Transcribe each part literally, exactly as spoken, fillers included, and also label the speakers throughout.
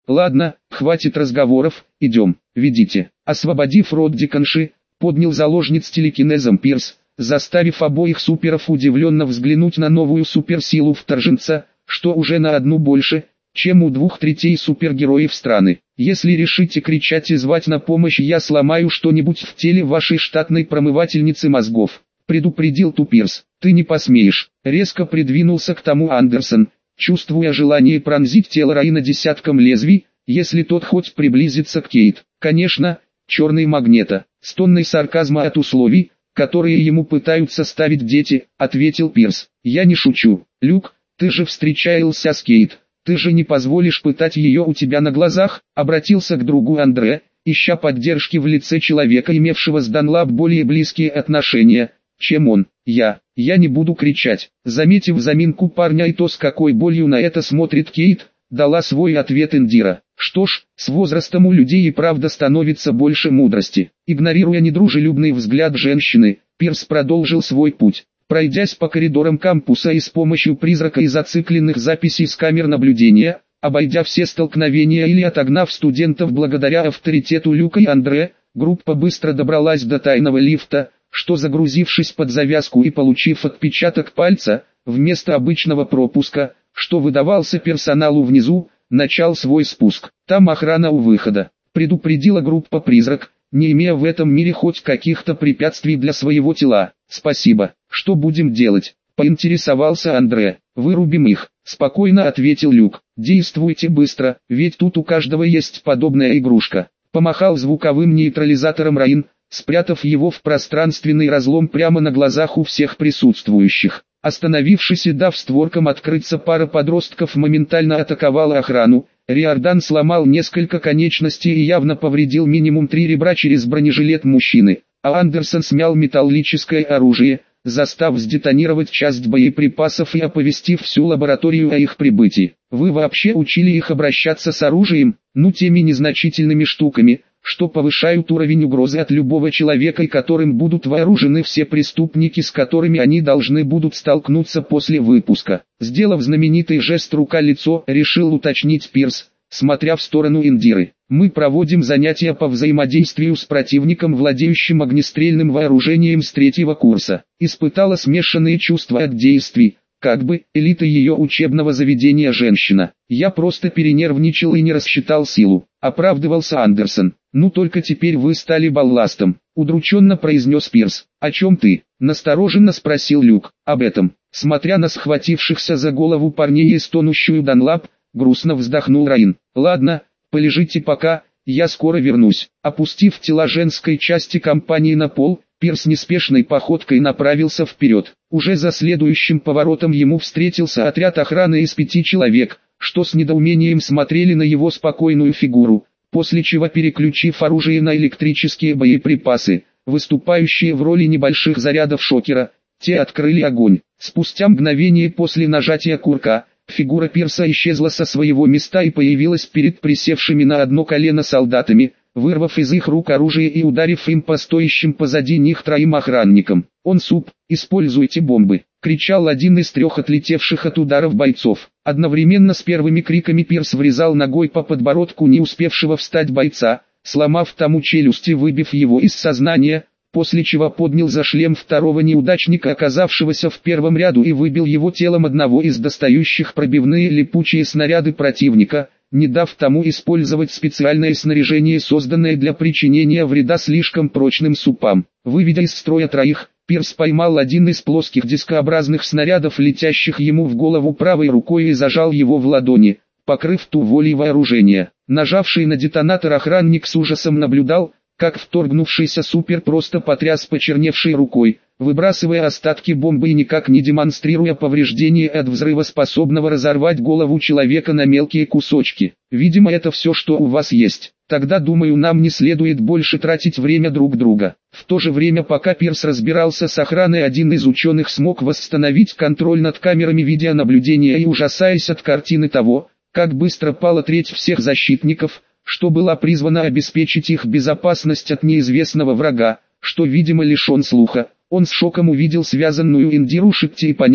Speaker 1: Ладно, хватит разговоров, идем, ведите. Освободив рот Диканши, поднял заложниц телекинезом Пирс, заставив обоих суперов удивленно взглянуть на новую суперсилу вторженца, что уже на одну больше, чем у двух третей супергероев страны. Если решите кричать и звать на помощь, я сломаю что-нибудь в теле вашей штатной промывательницы мозгов, предупредил Тупирс. Ты не посмеешь. Резко придвинулся к тому Андерсон, чувствуя желание пронзить тело Раина десятком лезвий, если тот хоть приблизится к Кейт. Конечно, черный магнета, с тонной сарказма от условий, которые ему пытаются ставить дети, ответил Пирс. Я не шучу. Люк, ты же встречался с Кейт. Ты же не позволишь пытать ее у тебя на глазах, обратился к другу Андре, ища поддержки в лице человека, имевшего с Данлап более близкие отношения, чем он. Я, я не буду кричать. Заметив заминку парня и то, с какой болью на это смотрит Кейт, дала свой ответ Индира. Что ж, с возрастом у людей и правда становится больше мудрости. Игнорируя недружелюбный взгляд женщины, Пирс продолжил свой путь. Пройдясь по коридорам кампуса и с помощью призрака и зацикленных записей с камер наблюдения, обойдя все столкновения или отогнав студентов благодаря авторитету Люка и Андре, группа быстро добралась до тайного лифта, что, загрузившись под завязку и получив отпечаток пальца, вместо обычного пропуска, что выдавался персоналу внизу, начал свой спуск. Там охрана у выхода, предупредила группа «Призрак», не имея в этом мире хоть каких-то препятствий для своего тела. Спасибо. Что будем делать? Поинтересовался Андре. Вырубим их, спокойно ответил Люк. Действуйте быстро, ведь тут у каждого есть подобная игрушка. Помахал звуковым нейтрализатором Раин, спрятав его в пространственный разлом прямо на глазах у всех присутствующих. Остановившись и дав створкам открыться, пара подростков моментально атаковала охрану. Риордан сломал несколько конечностей и явно повредил минимум три ребра через бронежилет мужчины, а Андерсон смял металлическое оружие, застав сдетонировать часть боеприпасов и оповестив всю лабораторию о их прибытии. Вы вообще учили их обращаться с оружием, ну теми незначительными штуками, что повышают уровень угрозы от любого человека и которым будут вооружены все преступники, с которыми они должны будут столкнуться после выпуска. Сделав знаменитый жест рука-лицо, решил уточнить Пирс, смотря в сторону Индиры. Мы проводим занятия по взаимодействию с противником, владеющим огнестрельным вооружением с третьего курса. Испытала смешанные чувства от действий, как бы элита ее учебного заведения женщина. Я просто перенервничал и не рассчитал силу, оправдывался Андерсон. Ну только теперь вы стали балластом, удрученно произнес Пирс. О чем ты? Настороженно спросил Люк. Об этом, смотря на схватившихся за голову парней и стонущую Данлап, грустно вздохнул Раин. Ладно, полежите пока, я скоро вернусь. Опустив тела женской части компании на пол, Пирс неспешной походкой направился вперед. Уже за следующим поворотом ему встретился отряд охраны из пяти человек, что с недоумением смотрели на его спокойную фигуру, после чего, переключив оружие на электрические боеприпасы, выступающие в роли небольших зарядов шокера, те открыли огонь. Спустя мгновение после нажатия курка, фигура Пирса исчезла со своего места и появилась перед присевшими на одно колено солдатами, вырвав из их рук оружие и ударив им по стоящим позади них троим охранникам. «Он суп, используйте бомбы!» — кричал один из трех отлетевших от ударов бойцов. Одновременно с первыми криками Пирс врезал ногой по подбородку не успевшего встать бойца, сломав тому челюсть и выбив его из сознания, после чего поднял за шлем второго неудачника, оказавшегося в первом ряду, и выбил его телом одного из достающих пробивные липучие снаряды противника, не дав тому использовать специальное снаряжение, созданное для причинения вреда слишком прочным супам. Выведя из строя троих, Пирс поймал один из плоских дискообразных снарядов, летящих ему в голову, правой рукой и зажал его в ладони, покрыв ту волей вооружения. Нажавший на детонатор охранник с ужасом наблюдал, как вторгнувшийся супер просто потряс почерневшей рукой, выбрасывая остатки бомбы и никак не демонстрируя повреждения от взрыва, способного разорвать голову человека на мелкие кусочки. «Видимо, это все, что у вас есть. Тогда, думаю, нам не следует больше тратить время друг друга». В то же время, пока Пирс разбирался с охраной, один из ученых смог восстановить контроль над камерами видеонаблюдения и, ужасаясь от картины того, как быстро пала треть всех защитников, что была призвана обеспечить их безопасность от неизвестного врага, что, видимо, лишен слуха, он с шоком увидел связанную Индиру Шитти и, поняв,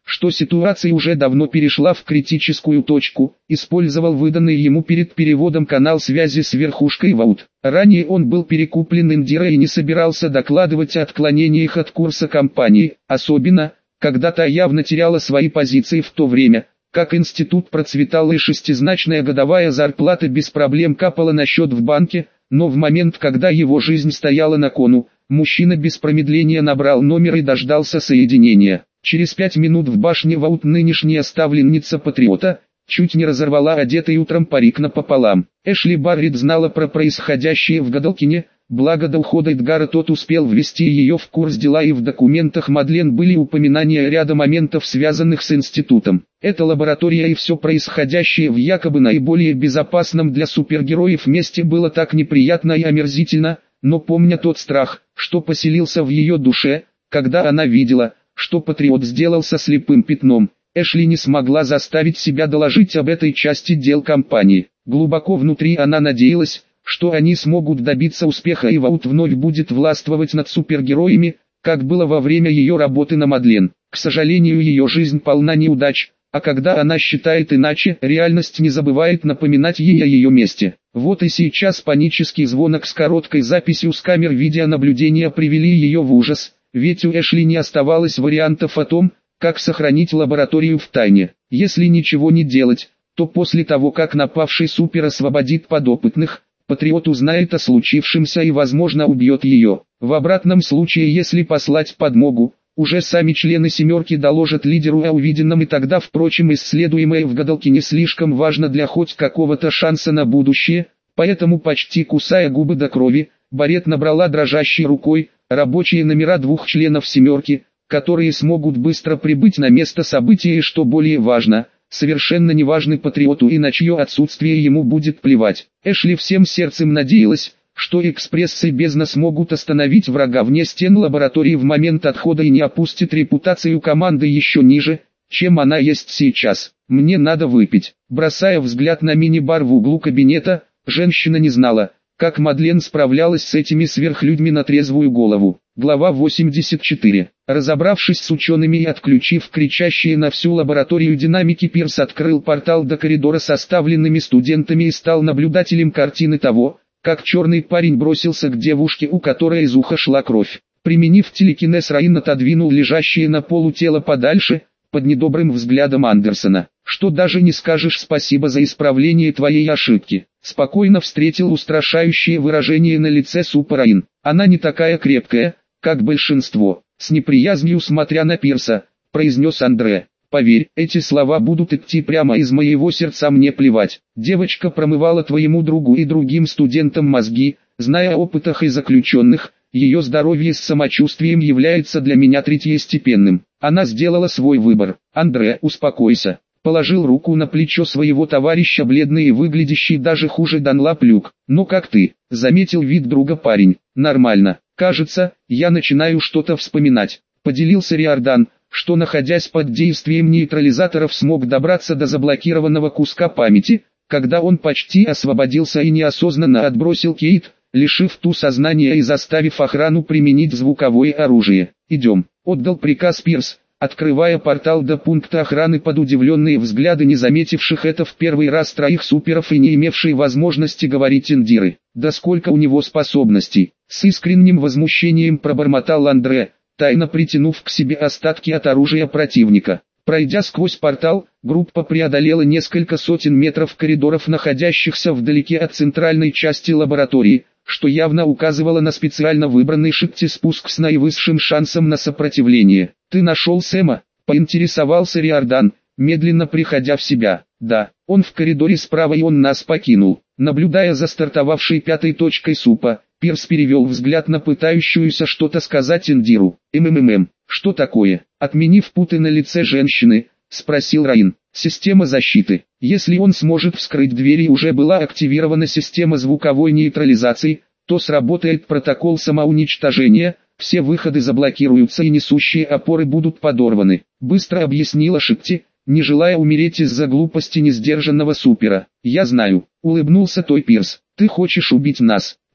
Speaker 1: что ситуация уже давно перешла в критическую точку, использовал выданный ему перед переводом канал связи с верхушкой ВАУТ. Ранее он был перекуплен Индира и не собирался докладывать о отклонениях от курса компании, особенно, когда та явно теряла свои позиции в то время, как институт процветал и шестизначная годовая зарплата без проблем капала на счет в банке, но в момент, когда его жизнь стояла на кону, мужчина без промедления набрал номер и дождался соединения. Через пять минут в башне ВАУТ нынешняя ставленница Патриота чуть не разорвала одетый утром парик напополам. Эшли Барретт знала про происходящее в Гадалкине, благо до ухода Эдгара тот успел ввести ее в курс дела, и в документах Мадлен были упоминания ряда моментов, связанных с институтом. Эта лаборатория и все происходящее в якобы наиболее безопасном для супергероев месте было так неприятно и омерзительно, но помня тот страх, что поселился в ее душе, когда она видела, что Патриот сделался слепым пятном, Эшли не смогла заставить себя доложить об этой части дел компании. Глубоко внутри она надеялась, что они смогут добиться успеха и ВАУТ вновь будет властвовать над супергероями, как было во время ее работы на Мадлен. К сожалению, ее жизнь полна неудач, а когда она считает иначе, реальность не забывает напоминать ей о ее месте. Вот и сейчас панический звонок с короткой записью с камер видеонаблюдения привели ее в ужас, ведь у Эшли не оставалось вариантов о том, как сохранить лабораторию в тайне. Если ничего не делать, то после того, как напавший супер освободит подопытных, Патриот узнает о случившемся и, возможно, убьет ее. В обратном случае, если послать подмогу, уже сами члены «семерки» доложат лидеру о увиденном, и тогда, впрочем, исследуемое в Гадалкине слишком важно для хоть какого-то шанса на будущее, поэтому, почти кусая губы до крови, Барретт набрала дрожащей рукой рабочие номера двух членов «семерки», которые смогут быстро прибыть на место события и, что более важно, совершенно неважный Патриоту, и на чье отсутствие ему будет плевать. Эшли всем сердцем надеялась, что экспрессы бездна смогут остановить врага вне стен лаборатории в момент отхода и не опустит репутацию команды еще ниже, чем она есть сейчас. «Мне надо выпить». Бросая взгляд на мини-бар в углу кабинета, женщина не знала, как Мадлен справлялась с этими сверхлюдьми на трезвую голову. Глава восемьдесят четыре. Разобравшись с учеными и отключив кричащие на всю лабораторию динамики, Пирс открыл портал до коридора с оставленными студентами и стал наблюдателем картины того, как черный парень бросился к девушке, у которой из уха шла кровь. Применив телекинез, Раин отодвинул лежащее на полу тело подальше, под недобрым взглядом Андерсона. «Что, даже не скажешь спасибо за исправление твоей ошибки?» Спокойно встретил устрашающее выражение на лице Супа Раин. «Она не такая крепкая, как большинство», с неприязнью смотря на Пирса, произнес Андре. «Поверь, эти слова будут идти прямо из моего сердца, мне плевать. Девочка промывала твоему другу и другим студентам мозги, зная о опытах и заключенных, ее здоровье с самочувствием является для меня третьестепенным. Она сделала свой выбор». «Андре, успокойся». Положил руку на плечо своего товарища бледный и выглядящий даже хуже Данлап Люк. «Ну как ты?» — заметил вид друга парень. «Нормально. Кажется, я начинаю что-то вспоминать», — поделился Риордан, что, находясь под действием нейтрализаторов, смог добраться до заблокированного куска памяти, когда он почти освободился и неосознанно отбросил Кейт, лишив ту сознания и заставив охрану применить звуковое оружие. «Идем», — отдал приказ Пирс, открывая портал до пункта охраны под удивленные взгляды не заметивших это в первый раз троих суперов и не имевшей возможности говорить Индиры. «Да сколько у него способностей!» С искренним возмущением пробормотал Андре, тайно притянув к себе остатки от оружия противника. Пройдя сквозь портал, группа преодолела несколько сотен метров коридоров, находящихся вдалеке от центральной части лаборатории, что явно указывало на специально выбранный шахте-спуск с наивысшим шансом на сопротивление. «Ты нашел Сэма?» — поинтересовался Риордан, медленно приходя в себя. «Да, он в коридоре справа, и он нас покинул». Наблюдая за стартовавшей пятой точкой Супа, Пирс перевел взгляд на пытающуюся что-то сказать Индиру. «МММ, что такое?» Отменив путы на лице женщины, спросил Раин. «Система защиты. Если он сможет вскрыть двери и уже была активирована система звуковой нейтрализации, то сработает протокол самоуничтожения, все выходы заблокируются и несущие опоры будут подорваны», — быстро объяснила Шикти, не желая умереть из-за глупости несдержанного супера. «Я знаю», — улыбнулся той Пирс. «Ты хочешь убить нас?»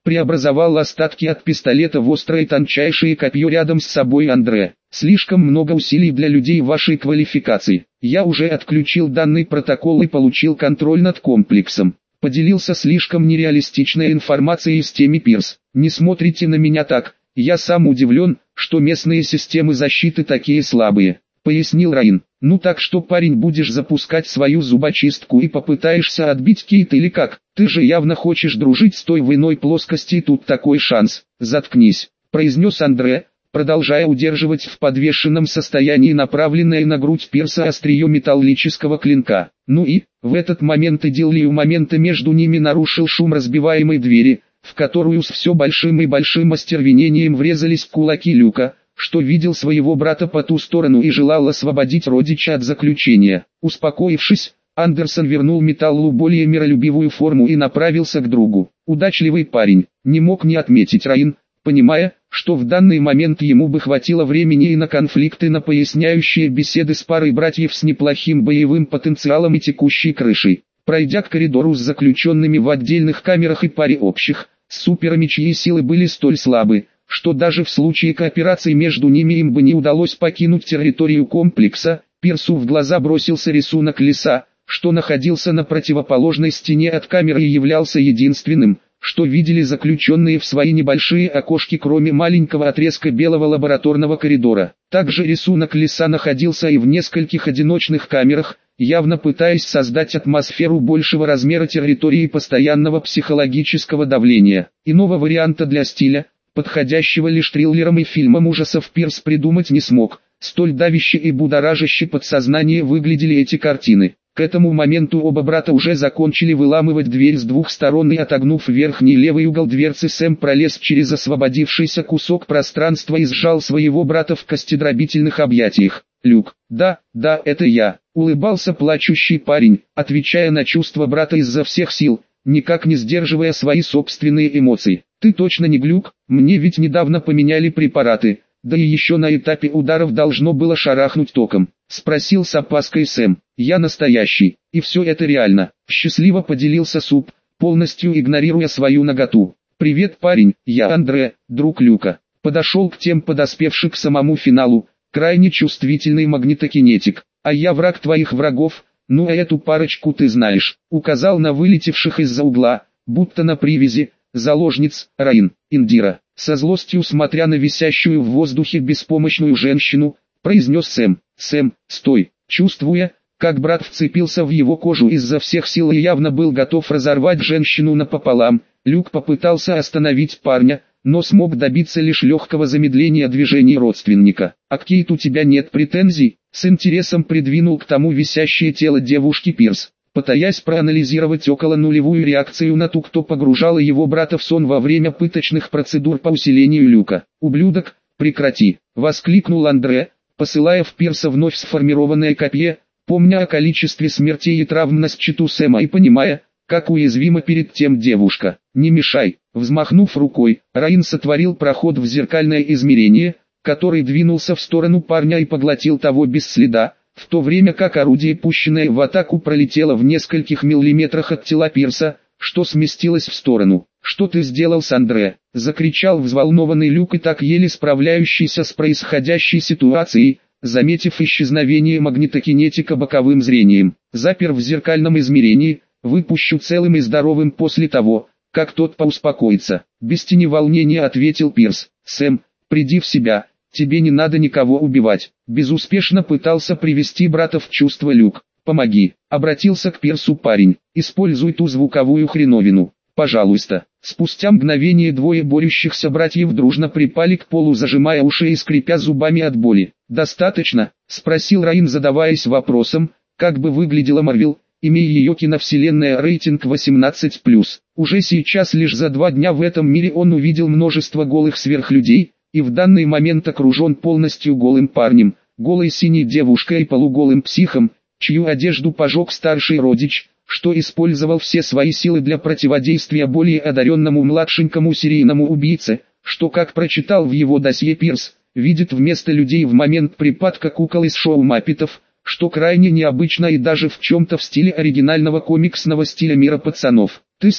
Speaker 1: преобразовал остатки от пистолета в острое тончайшее копье рядом с собой Андре. Слишком много усилий для людей вашей квалификации. Я уже отключил данный протокол и получил контроль над комплексом. Поделился слишком нереалистичной информацией с теми Пирс. Не смотрите на меня так, я сам удивлен, что местные системы защиты такие слабые, пояснил Раин. Ну так что, парень, будешь запускать свою зубочистку и попытаешься отбить Кейт или как? Ты же явно хочешь дружить с той в иной плоскости, и тут такой шанс. Заткнись, произнес Андре, продолжая удерживать в подвешенном состоянии направленное на грудь Пирса острие металлического клинка. Ну и, в этот момент идиллию момента между ними нарушил шум разбиваемой двери, в которую с все большим и большим остервенением врезались кулаки Люка, что видел своего брата по ту сторону и желал освободить родича от заключения. Успокоившись, Андерсон вернул металлу более миролюбивую форму и направился к другу. Удачливый парень, не мог не отметить Раин, понимая, что в данный момент ему бы хватило времени и на конфликты, на поясняющие беседы с парой братьев с неплохим боевым потенциалом и текущей крышей. Пройдя к коридору с заключенными в отдельных камерах и паре общих, с суперами, чьи силы были столь слабы, что даже в случае кооперации между ними им бы не удалось покинуть территорию комплекса, Пирсу в глаза бросился рисунок леса, что находился на противоположной стене от камеры и являлся единственным, что видели заключенные в свои небольшие окошки, кроме маленького отрезка белого лабораторного коридора. Также рисунок леса находился и в нескольких одиночных камерах, явно пытаясь создать атмосферу большего размера территории и постоянного психологического давления. Иного варианта для стиля, подходящего лишь триллерам и фильмам ужасов, Пирс придумать не смог. Столь давяще и подсознание подсознание выглядели эти картины. К этому моменту оба брата уже закончили выламывать дверь с двух сторон, и отогнув верхний левый угол дверцы, Сэм пролез через освободившийся кусок пространства и сжал своего брата в костедробительных объятиях. «Люк, да, да, это я», — улыбался плачущий парень, отвечая на чувства брата изо всех сил, никак не сдерживая свои собственные эмоции. «Ты точно не глюк? Мне ведь недавно поменяли препараты, да и еще на этапе ударов должно было шарахнуть током», — спросил с опаской Сэм. «Я настоящий, и все это реально», — счастливо поделился Суп, полностью игнорируя свою наготу. «Привет, парень, я Андре, друг Люка». Подошел к тем подоспевших к самому финалу, крайне чувствительный магнитокинетик. «А я враг твоих врагов, ну а эту парочку ты знаешь», — указал на вылетевших из-за угла, будто на привязи, заложниц, Раин, Индира. Со злостью смотря на висящую в воздухе беспомощную женщину, произнес Сэм. «Сэм, стой!» Чувствуя, как брат вцепился в его кожу изо всех сил и явно был готов разорвать женщину напополам, Люк попытался остановить парня, но смог добиться лишь легкого замедления движений родственника. «А к Кейт у тебя нет претензий?» С интересом придвинул к тому висящее тело девушки Пирс, пытаясь проанализировать около нулевую реакцию на ту, кто погружал его брата в сон во время пыточных процедур по усилению Люка. «Ублюдок, прекрати!» — воскликнул Андре, посылая в Пирса вновь сформированное копье, помня о количестве смертей и травм на счету Сэма и понимая, как уязвима перед тем девушка. «Не мешай!» Взмахнув рукой, Раин сотворил проход в зеркальное измерение, который двинулся в сторону парня и поглотил того без следа, в то время как орудие, пущенное в атаку, пролетело в нескольких миллиметрах от тела Пирса, что сместилось в сторону. «Что ты сделал с Андре?» — закричал взволнованный Люк, и так еле справляющийся с происходящей ситуацией, заметив исчезновение магнитокинетика боковым зрением. «Запер в зеркальном измерении, выпущу целым и здоровым после того, как тот поуспокоится», — без тени волнения ответил Пирс. «Сэм, приди в себя, тебе не надо никого убивать», — безуспешно пытался привести брата в чувство Люк. «Помоги», — обратился к Пирсу парень, — «используй ту звуковую хреновину, пожалуйста». Спустя мгновение двое борющихся братьев дружно припали к полу, зажимая уши и скрипя зубами от боли. «Достаточно?» — спросил Раин, задаваясь вопросом, как бы выглядела Марвел, имея ее киновселенная рейтинг восемнадцать плюс. Уже сейчас, лишь за два дня в этом мире, он увидел множество голых сверхлюдей, и в данный момент окружен полностью голым парнем, голой синей девушкой и полуголым психом, чью одежду пожег старший родич, что использовал все свои силы для противодействия более одаренному младшенькому серийному убийце, что, как прочитал в его досье Пирс, видит вместо людей в момент припадка кукол из шоу Маппетов, что крайне необычно и даже в чем-то в стиле оригинального комиксного стиля мира пацанов. «Ты с ней?»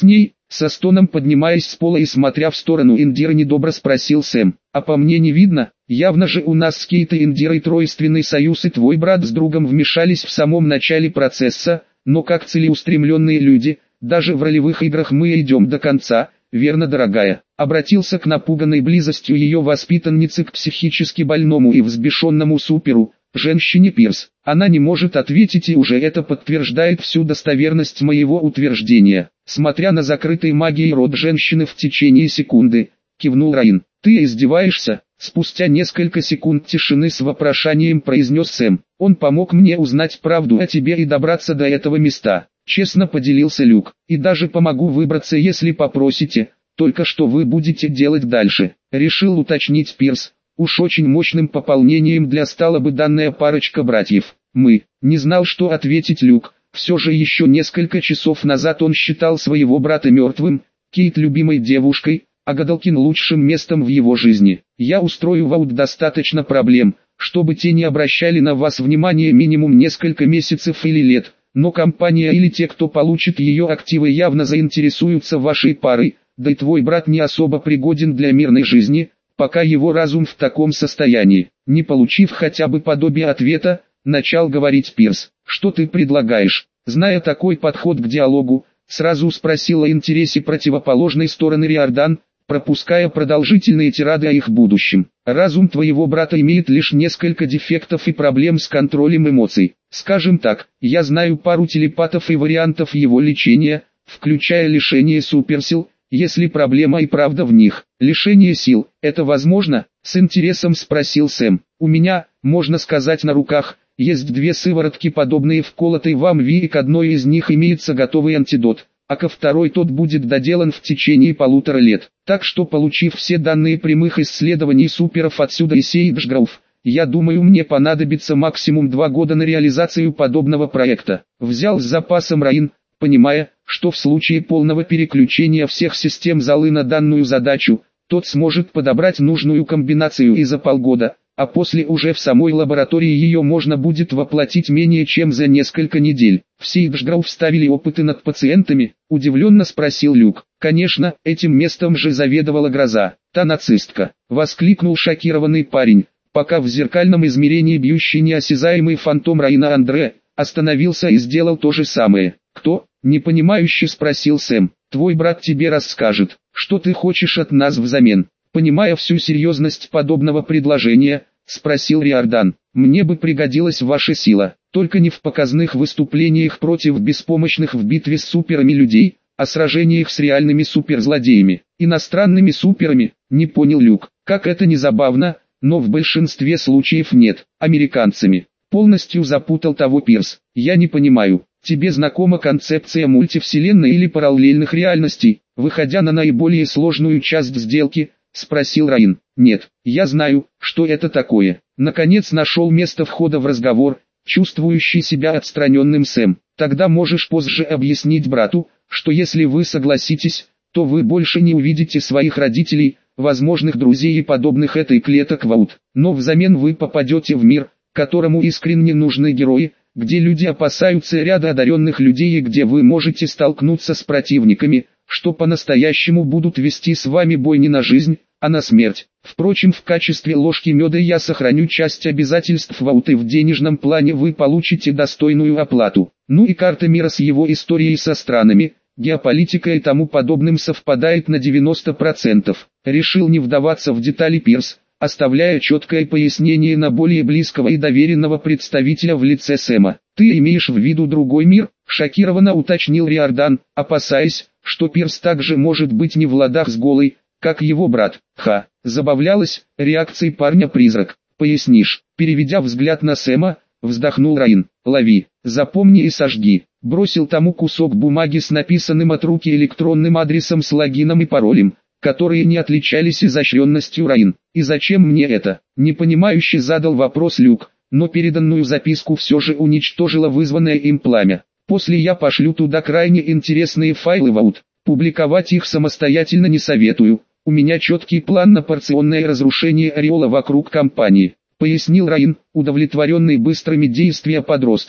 Speaker 1: Со стоном поднимаясь с пола и смотря в сторону Индиры, недобро спросил Сэм. А по мне не видно? Явно же у нас с Кейт и Индирой тройственный союз, и твой брат с другом вмешались в самом начале процесса, но как целеустремленные люди, даже в ролевых играх мы идем до конца, верно, дорогая? Обратился к напуганной близостью ее воспитанницы к психически больному и взбешенному суперу, женщине Пирс. Она не может ответить, и уже это подтверждает всю достоверность моего утверждения. Смотря на закрытый магией рот женщины в течение секунды, кивнул Райан. Ты издеваешься? Спустя несколько секунд тишины с вопрошанием произнес Сэм. Он помог мне узнать правду о тебе и добраться до этого места. Честно поделился Люк. И даже помогу выбраться, если попросите. Только что вы будете делать дальше? Решил уточнить Пирс. Уж очень мощным пополнением для стала бы данная парочка братьев. Мы. Не знал, что ответить Люк. Все же еще несколько часов назад он считал своего брата мертвым, Кейт любимой девушкой, а Гадалкин лучшим местом в его жизни. Я устрою в аут достаточно проблем, чтобы те не обращали на вас внимания минимум несколько месяцев или лет, но компания или те, кто получит ее активы, явно заинтересуются вашей парой, да и твой брат не особо пригоден для мирной жизни, пока его разум в таком состоянии. Не получив хотя бы подобие ответа, начал говорить Пирс. Что ты предлагаешь? Зная такой подход к диалогу, сразу спросила о интересе противоположной стороны Риордан, пропуская продолжительные тирады о их будущем. Разум твоего брата имеет лишь несколько дефектов и проблем с контролем эмоций. Скажем так, я знаю пару телепатов и вариантов его лечения, включая лишение суперсил, если проблема и правда в них. Лишение сил, это возможно? С интересом спросил Сэм. У меня, можно сказать, на руках есть две сыворотки, подобные вколотой вам Ви, и к одной из них имеется готовый антидот, а ко второй тот будет доделан в течение полутора лет. Так что, получив все данные прямых исследований суперов отсюда и Сейджгроув, я думаю, мне понадобится максимум два года на реализацию подобного проекта. Взял с запасом Райан, понимая, что в случае полного переключения всех систем залы на данную задачу, тот сможет подобрать нужную комбинацию и за полгода, а после уже в самой лаборатории ее можно будет воплотить менее чем за несколько недель. В Сейджгроув ставили опыты над пациентами? Удивленно спросил Люк. Конечно, этим местом же заведовала Гроза, та нацистка. Воскликнул шокированный парень, пока в зеркальном измерении бьющий неосязаемый фантом Райана Андре остановился и сделал то же самое. Кто? Непонимающе спросил Сэм. Твой брат тебе расскажет, что ты хочешь от нас взамен. Понимая всю серьезность подобного предложения, спросил Риордан. Мне бы пригодилась ваша сила, только не в показных выступлениях против беспомощных в битве с суперами людей, а сражениях с реальными суперзлодеями, иностранными суперами. Не понял Люк. Как это не забавно, но в большинстве случаев нет, американцами. Полностью запутал того Пирс. Я не понимаю, тебе знакома концепция мультивселенной или параллельных реальностей, выходя на наиболее сложную часть сделки? Спросил Райан. Нет, я знаю, что это такое. Наконец нашел место входа в разговор, чувствующий себя отстраненным Сэм. Тогда можешь позже объяснить брату, что если вы согласитесь, то вы больше не увидите своих родителей, возможных друзей и подобных этой клеток в аут. Но взамен вы попадете в мир, которому искренне нужны герои, где люди опасаются ряда одаренных людей и где вы можете столкнуться с противниками, что по-настоящему будут вести с вами бой не на жизнь, а на смерть. Впрочем, в качестве ложки меда я сохраню часть обязательств в аут, и в денежном плане вы получите достойную оплату. Ну и карта мира с его историей со странами, геополитикой и тому подобным совпадает на девяносто процентов. Решил не вдаваться в детали Пирс, оставляя четкое пояснение на более близкого и доверенного представителя в лице Сэма. «Ты имеешь в виду другой мир?» – шокированно уточнил Риордан, опасаясь, что Пирс также может быть не в ладах с голой, как его брат. Ха, забавлялась реакцией парня-призрак. «Пояснишь?» Переведя взгляд на Сэма, вздохнул Райан. «Лови, запомни и сожги». Бросил тому кусок бумаги с написанным от руки электронным адресом с логином и паролем, которые не отличались изощренностью. Райан. «И зачем мне это?» Непонимающе задал вопрос Люк, но переданную записку все же уничтожило вызванное им пламя. «После я пошлю туда крайне интересные файлы в аут. Публиковать их самостоятельно не советую. У меня четкий план на порционное разрушение ореола вокруг компании», пояснил Райан, удовлетворенный быстрыми действиями подростка,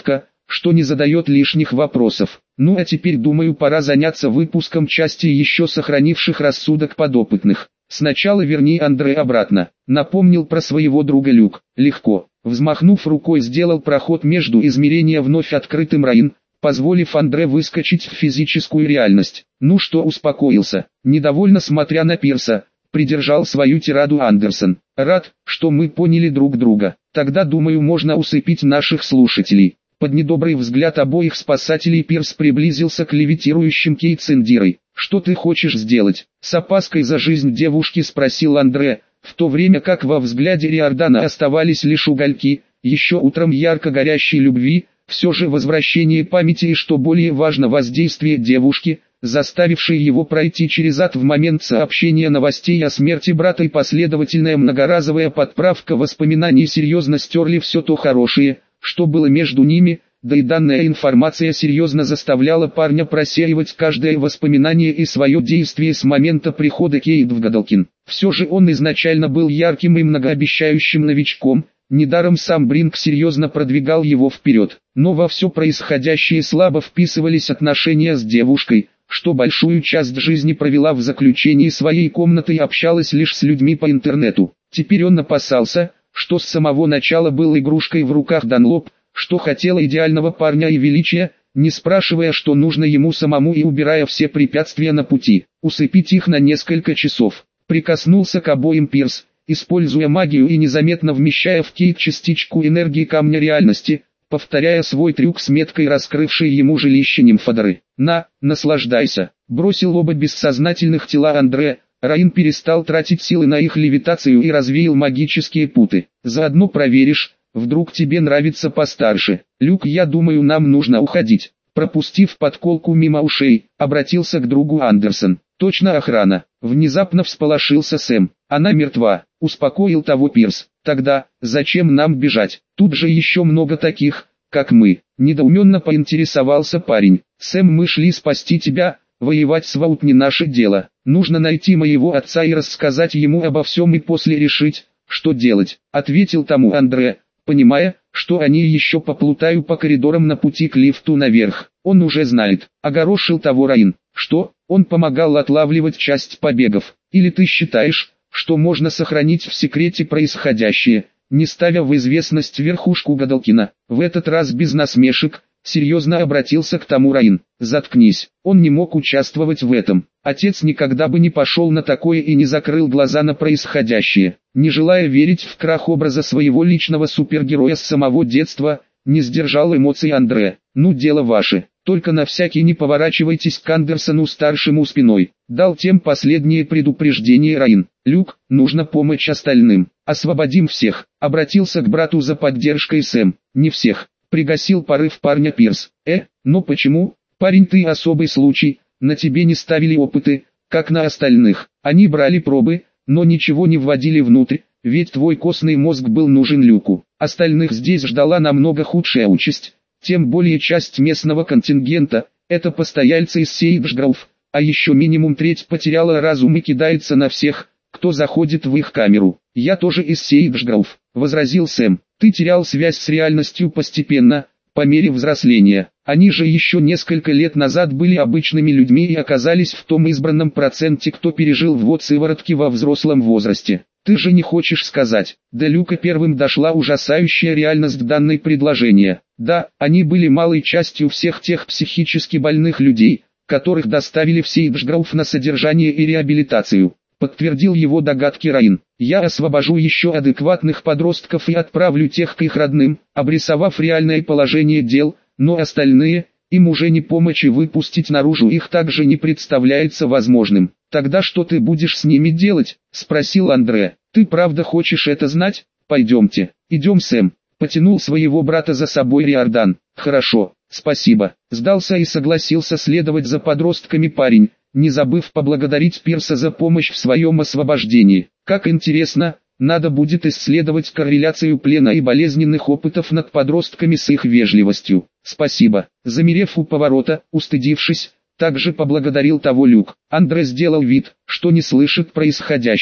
Speaker 1: что не задает лишних вопросов. Ну а теперь, думаю, пора заняться выпуском части еще сохранивших рассудок подопытных. Сначала верни Андре обратно. Напомнил про своего друга Люк. Легко. Взмахнув рукой, сделал проход между измерения вновь открытым Раин, позволив Андре выскочить в физическую реальность. Ну что, успокоился? Недовольно смотря на Пирса, придержал свою тираду Андерсон. Рад, что мы поняли друг друга. Тогда, думаю, можно усыпить наших слушателей. Под недобрый взгляд обоих спасателей Пирс приблизился к левитирующим Кейт с Индирой. «Что ты хочешь сделать?» — с опаской за жизнь девушки спросил Андре, в то время как во взгляде Риордана оставались лишь угольки, еще утром ярко горящей любви, все же возвращение памяти и, что более важно, воздействие девушки, заставившей его пройти через ад в момент сообщения новостей о смерти брата, и последовательная многоразовая подправка воспоминаний серьезно стерли все то хорошее, что было между ними, да и данная информация серьезно заставляла парня просеивать каждое воспоминание и свое действие с момента прихода Кейт в Гадалкин. Все же он изначально был ярким и многообещающим новичком, недаром сам Бринг серьезно продвигал его вперед, но во все происходящее слабо вписывались отношения с девушкой, что большую часть жизни провела в заключении своей комнаты и общалась лишь с людьми по интернету. Теперь он опасался, что с самого начала был игрушкой в руках Данлоп, что хотела идеального парня и величия, не спрашивая, что нужно ему самому, и убирая все препятствия на пути. Усыпить их на несколько часов. Прикоснулся к обоим Пирс, используя магию и незаметно вмещая в Кейт частичку энергии камня реальности, повторяя свой трюк с меткой, раскрывшей ему жилище нимфодоры. «На, наслаждайся!» Бросил оба бессознательных тела Андре. Раин перестал тратить силы на их левитацию и развеял магические путы. «Заодно проверишь, вдруг тебе нравится постарше. Люк, я думаю, нам нужно уходить». Пропустив подколку мимо ушей, обратился к другу Андерсон. «Точно охрана». Внезапно всполошился Сэм. «Она мертва», — успокоил того Пирс. «Тогда, зачем нам бежать? Тут же еще много таких, как мы». Недоуменно поинтересовался парень. «Сэм, мы шли спасти тебя, воевать с Ваут не наше дело. Нужно найти моего отца и рассказать ему обо всем, и после решить, что делать», — ответил тому Андре, понимая, что они еще поплутают по коридорам на пути к лифту наверх. Он уже знает. Огорошил того Раин. «Что? Он помогал отлавливать часть побегов. Или ты считаешь, что можно сохранить в секрете происходящее, не ставя в известность верхушку Гадалкина?» В этот раз без насмешек, серьезно обратился к тому Раин. «Заткнись». Он не мог участвовать в этом. Отец никогда бы не пошел на такое и не закрыл глаза на происходящее. Не желая верить в крах образа своего личного супергероя с самого детства, не сдержал эмоций Андре. «Ну, дело ваше. Только на всякий не поворачивайтесь к Андерсону-старшему спиной», — дал тем последнее предупреждение Раин. «Люк, нужно помочь остальным. Освободим всех», — обратился к брату за поддержкой Сэм. «Не всех», — пригасил порыв парня Пирс. «Э, но почему? Парень, ты особый случай, на тебе не ставили опыты, как на остальных. Они брали пробы, но ничего не вводили внутрь, ведь твой костный мозг был нужен Люку. Остальных здесь ждала намного худшая участь. Тем более часть местного контингента – это постояльцы из Сейджгроув, а еще минимум треть потеряла разум и кидается на всех, кто заходит в их камеру. Я тоже из Сейджгроув», – возразил Сэм. «Ты терял связь с реальностью постепенно, по мере взросления. Они же еще несколько лет назад были обычными людьми и оказались в том избранном проценте, кто пережил ввод сыворотки во взрослом возрасте. Ты же не хочешь сказать, до Люка первым дошла ужасающая реальность данной предложения. Да, они были малой частью всех тех психически больных людей, которых доставили в Сейджгроув на содержание и реабилитацию», — подтвердил его догадки Раин. «Я освобожу еще адекватных подростков и отправлю тех к их родным, обрисовав реальное положение дел, но остальные, им уже не помочь, и выпустить наружу их также не представляется возможным». «Тогда что ты будешь с ними делать?» — спросил Андре. «Ты правда хочешь это знать? Пойдемте». «Идем, Сэм», — потянул своего брата за собой Риордан. «Хорошо, спасибо», — сдался и согласился следовать за подростками парень, не забыв поблагодарить Пирса за помощь в своем освобождении. «Как интересно, надо будет исследовать корреляцию плена и болезненных опытов над подростками с их вежливостью». «Спасибо». Замерев у поворота, устыдившись, также поблагодарил того Люк. Андре сделал вид, что не слышит происходящее.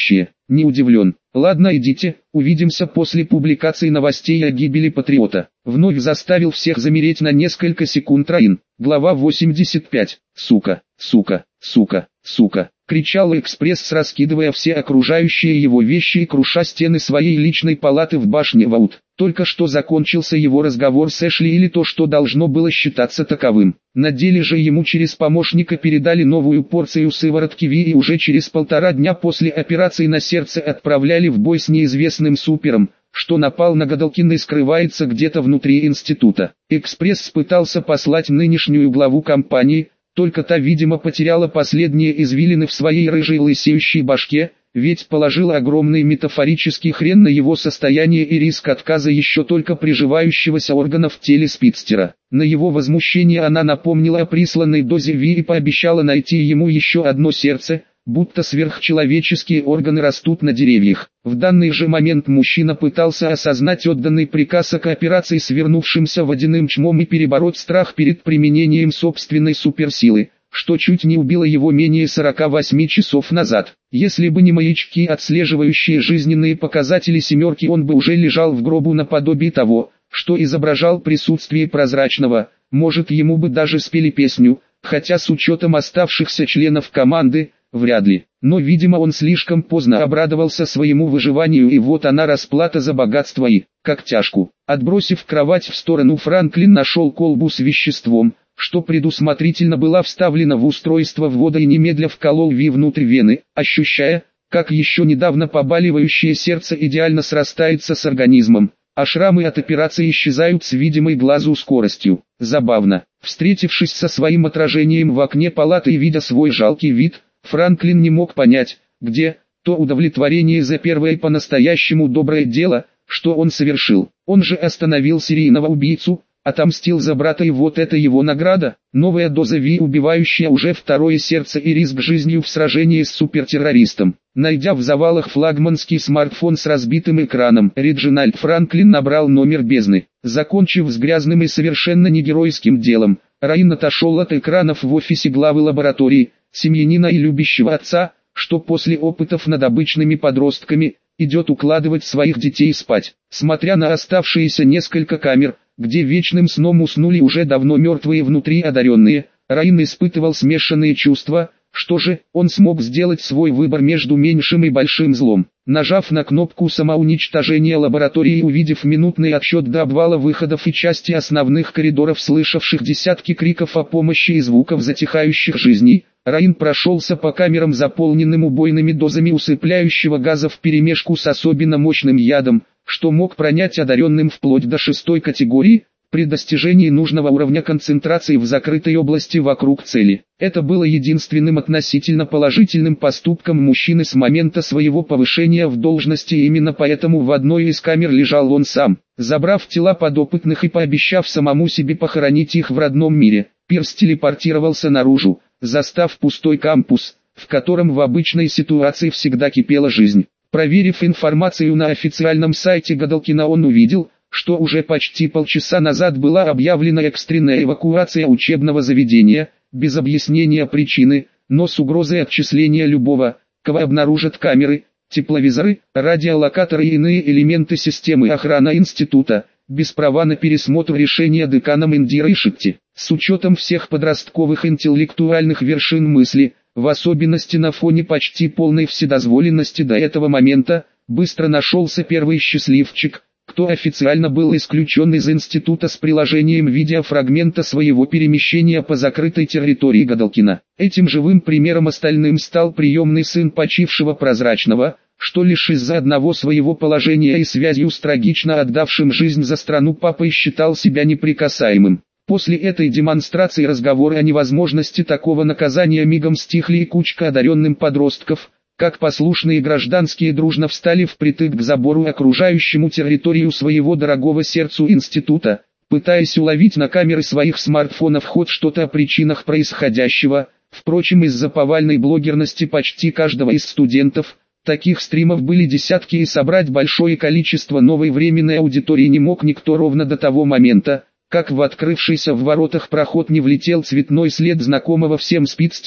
Speaker 1: Не удивлен. Ладно, идите, увидимся после публикации новостей о гибели патриота. Вновь заставил всех замереть на несколько секунд Раин. Глава восемьдесят пять. Сука, сука, сука, сука. Кричал Экспресс, раскидывая все окружающие его вещи и круша стены своей личной палаты в башне Ваут. Только что закончился его разговор с Эшли, или то, что должно было считаться таковым. На деле же ему через помощника передали новую порцию сыворотки Ви, и уже через полтора дня после операции на сердце отправляли в бой с неизвестным супером, что напал на Гадалкина и скрывается где-то внутри института. Экспресс пытался послать нынешнюю главу компании, только та, видимо, потеряла последние извилины в своей рыжей лысеющей башке, ведь положила огромный метафорический хрен на его состояние и риск отказа еще только приживающегося органа в теле Спидстера. На его возмущение она напомнила о присланной дозе Ви и пообещала найти ему еще одно сердце, будто сверхчеловеческие органы растут на деревьях. В данный же момент мужчина пытался осознать отданный приказ о кооперации с вернувшимся водяным чмом и перебороть страх перед применением собственной суперсилы, что чуть не убило его менее сорока восьми часов назад. Если бы не маячки, отслеживающие жизненные показатели семерки, он бы уже лежал в гробу наподобие того, что изображал присутствие прозрачного. Может, ему бы даже спели песню, хотя с учетом оставшихся членов команды, вряд ли. Но, видимо, он слишком поздно обрадовался своему выживанию, и вот она, расплата за богатство и, как тяжку. Отбросив кровать в сторону, Франклин нашел колбу с веществом, что предусмотрительно была вставлена в устройство ввода, и немедля вколол Ви внутрь вены, ощущая, как еще недавно побаливающее сердце идеально срастается с организмом, а шрамы от операции исчезают с видимой глазу скоростью. Забавно. Встретившись со своим отражением в окне палаты и видя свой жалкий вид, Франклин не мог понять, где то удовлетворение за первое по-настоящему доброе дело, что он совершил. Он же остановил серийного убийцу, отомстил за брата, и вот это его награда. Новая доза Ви, убивающая уже второе сердце, и риск жизнью в сражении с супертеррористом. Найдя в завалах флагманский смартфон с разбитым экраном, Реджинальд Франклин набрал номер бездны. Закончив с грязным и совершенно негеройским делом, Раин отошел от экранов в офисе главы лаборатории, семьянина и любящего отца, что после опытов над обычными подростками, идет укладывать своих детей спать. Смотря на оставшиеся несколько камер, где вечным сном уснули уже давно мертвые внутри одаренные, Раин испытывал смешанные чувства. Что же, он смог сделать свой выбор между меньшим и большим злом. Нажав на кнопку самоуничтожения лаборатории и увидев минутный отсчет до обвала выходов и части основных коридоров, слышавших десятки криков о помощи и звуков затихающих жизней, Раин прошелся по камерам, заполненным убойными дозами усыпляющего газа вперемешку с особенно мощным ядом, что мог пронять одаренным вплоть до шестой категории, при достижении нужного уровня концентрации в закрытой области вокруг цели. Это было единственным относительно положительным поступком мужчины с момента своего повышения в должности, и именно поэтому в одной из камер лежал он сам. Забрав тела подопытных и пообещав самому себе похоронить их в родном мире, Пирс телепортировался наружу, застав пустой кампус, в котором в обычной ситуации всегда кипела жизнь. Проверив информацию на официальном сайте Гадалкина, он увидел, что уже почти полчаса назад была объявлена экстренная эвакуация учебного заведения, без объяснения причины, но с угрозой отчисления любого, кого обнаружат камеры, тепловизоры, радиолокаторы и иные элементы системы охраны института, без права на пересмотр решения деканом Индирой Шитти. С учетом всех подростковых интеллектуальных вершин мысли, в особенности на фоне почти полной вседозволенности до этого момента, быстро нашелся первый счастливчик, кто официально был исключен из института с приложением видеофрагмента своего перемещения по закрытой территории Гадалкина. Этим живым примером остальным стал приемный сын почившего Прозрачного, что лишь из-за одного своего положения и связью с трагично отдавшим жизнь за страну папой считал себя неприкасаемым. После этой демонстрации разговоры о невозможности такого наказания мигом стихли, и кучка одаренным подростков, как послушные гражданские, дружно встали впритык к забору, окружающему территорию своего дорогого сердцу института, пытаясь уловить на камеры своих смартфонов хоть что-то о причинах происходящего. Впрочем, из-за повальной блогерности почти каждого из студентов, таких стримов были десятки, и собрать большое количество новой временной аудитории не мог никто ровно до того момента, как в открывшийся в воротах проход не влетел цветной след знакомого всем Спидстера,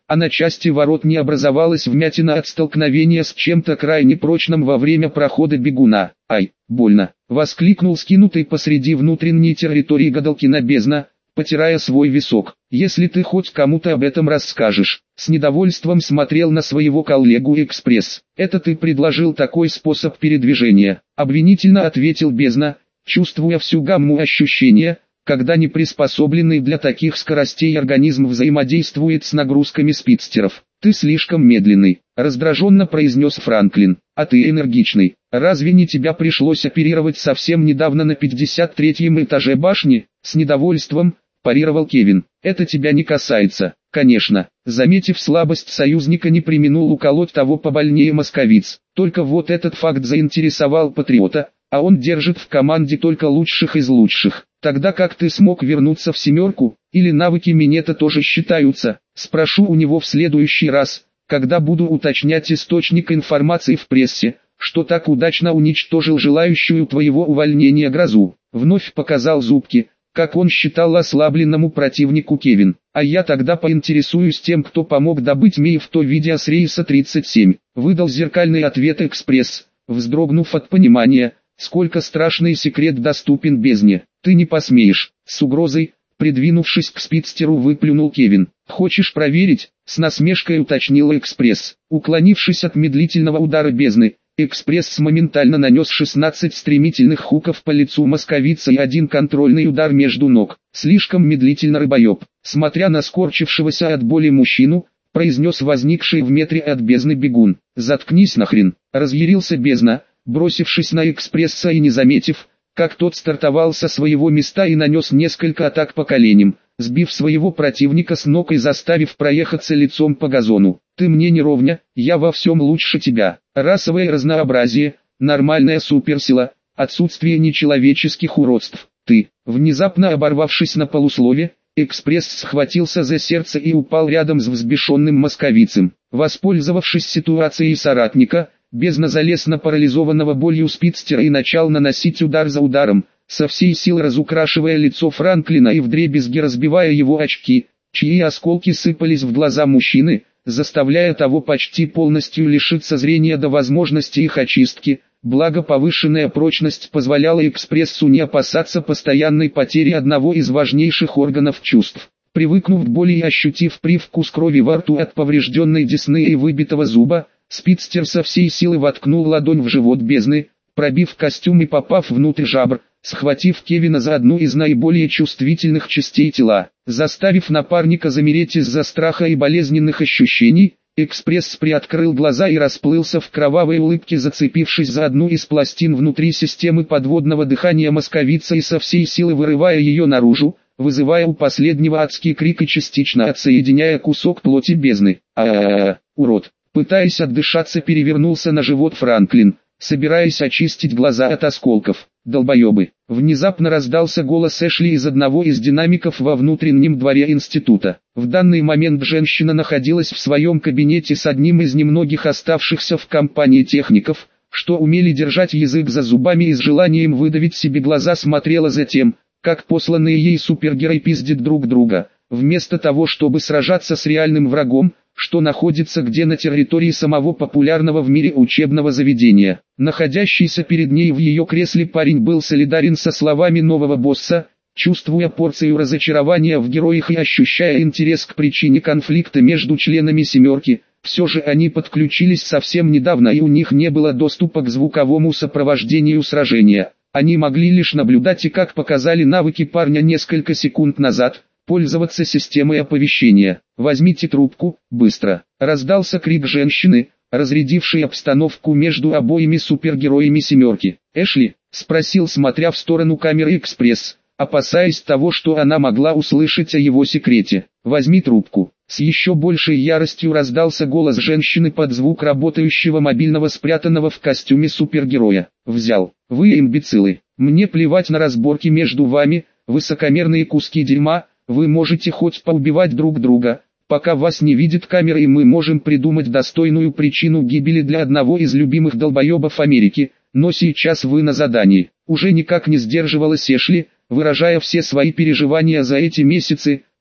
Speaker 1: а на части ворот не образовалась вмятина от столкновения с чем-то крайне прочным во время прохода бегуна. «Ай, больно!» — воскликнул скинутый посреди внутренней территории Гадалкина бездна, потирая свой висок. «Если ты хоть кому-то об этом расскажешь». С недовольством смотрел на своего коллегу Экспресс. «Это ты предложил такой способ передвижения», — обвинительно ответил бездна, чувствуя всю гамму ощущения, когда неприспособленный для таких скоростей организм взаимодействует с нагрузками спидстеров. «Ты слишком медленный», — раздраженно произнес Франклин. «А ты энергичный. Разве не тебя пришлось оперировать совсем недавно на пятьдесят третьем этаже башни?» С недовольством парировал Кевин. «Это тебя не касается». Конечно, заметив слабость союзника, не преминул уколоть того побольнее московиц. Только вот этот факт заинтересовал патриота, а он держит в команде только лучших из лучших. «Тогда как ты смог вернуться в семерку, или навыки минета тоже считаются?» Спрошу у него в следующий раз, когда буду уточнять источник информации в прессе, что так удачно уничтожил желающую твоего увольнения грозу. Вновь показал зубки, как он считал ослабленному противнику Кевин. А я тогда поинтересуюсь тем, кто помог добыть Мии в то видео с рейса тридцать семь. Выдал зеркальный ответ Экспресс, вздрогнув от понимания, сколько страшный секрет доступен бездне. «Ты не посмеешь», — с угрозой, придвинувшись к спидстеру, выплюнул Кевин. «Хочешь проверить?» — с насмешкой уточнил Экспресс. Уклонившись от медлительного удара бездны, Экспресс моментально нанес шестнадцать стремительных хуков по лицу московица и один контрольный удар между ног. «Слишком медлительно, рыбоеб», — смотря на скорчившегося от боли мужчину, произнес возникший в метре от бездны бегун. «Заткнись нахрен», — разъярился бездна, бросившись на Экспресса и не заметив, как тот стартовал со своего места и нанес несколько атак по коленям, сбив своего противника с ног и заставив проехаться лицом по газону. «Ты мне не ровня, я во всем лучше тебя». Расовое разнообразие, нормальная суперсила, отсутствие нечеловеческих уродств. «Ты», внезапно оборвавшись на полуслове, Экспресс схватился за сердце и упал рядом с взбешенным московицем. Воспользовавшись ситуацией соратника, бездна залез на парализованного болью спидстера и начал наносить удар за ударом, со всей силы разукрашивая лицо Франклина и вдребезги разбивая его очки, чьи осколки сыпались в глаза мужчины, заставляя того почти полностью лишиться зрения до возможности их очистки. Благо повышенная прочность позволяла Экспрессу не опасаться постоянной потери одного из важнейших органов чувств. Привыкнув к боли и ощутив привкус крови во рту от поврежденной десны и выбитого зуба, спидстер со всей силы воткнул ладонь в живот бездны, пробив костюм и попав внутрь жабр, схватив Кевина за одну из наиболее чувствительных частей тела. Заставив напарника замереть из-за страха и болезненных ощущений, Экспресс приоткрыл глаза и расплылся в кровавой улыбке, зацепившись за одну из пластин внутри системы подводного дыхания московица и со всей силы вырывая ее наружу, вызывая у последнего адский крик и частично отсоединяя кусок плоти бездны. «А-а-а, урод!» Пытаясь отдышаться, перевернулся на живот Франклин, собираясь очистить глаза от осколков. «Долбоебы!» Внезапно раздался голос Эшли из одного из динамиков во внутреннем дворе института. В данный момент женщина находилась в своем кабинете с одним из немногих оставшихся в компании техников, что умели держать язык за зубами и с желанием выдавить себе глаза смотрела за тем, как посланные ей супергерои пиздят друг друга, вместо того чтобы сражаться с реальным врагом, что находится где на территории самого популярного в мире учебного заведения. Находящийся перед ней в ее кресле парень был солидарен со словами нового босса, чувствуя порцию разочарования в героях и ощущая интерес к причине конфликта между членами «семерки». Все же они подключились совсем недавно и у них не было доступа к звуковому сопровождению сражения. Они могли лишь наблюдать и, как показали навыки парня несколько секунд назад, пользоваться системой оповещения. «Возьмите трубку, быстро!» Раздался крик женщины, разрядившей обстановку между обоими супергероями «семерки». «Эшли?» — спросил, смотря в сторону камеры Экспресс, опасаясь того, что она могла услышать о его секрете. «Возьми трубку!» С еще большей яростью раздался голос женщины под звук работающего мобильного, спрятанного в костюме супергероя. «Взял! Вы имбецилы! Мне плевать на разборки между вами, высокомерные куски дерьма! Вы можете хоть поубивать друг друга, пока вас не видит камера, и мы можем придумать достойную причину гибели для одного из любимых долбоебов Америки, но сейчас вы на задании». Уже никак не сдерживалась Эшли, выражая все свои переживания за эти месяцы,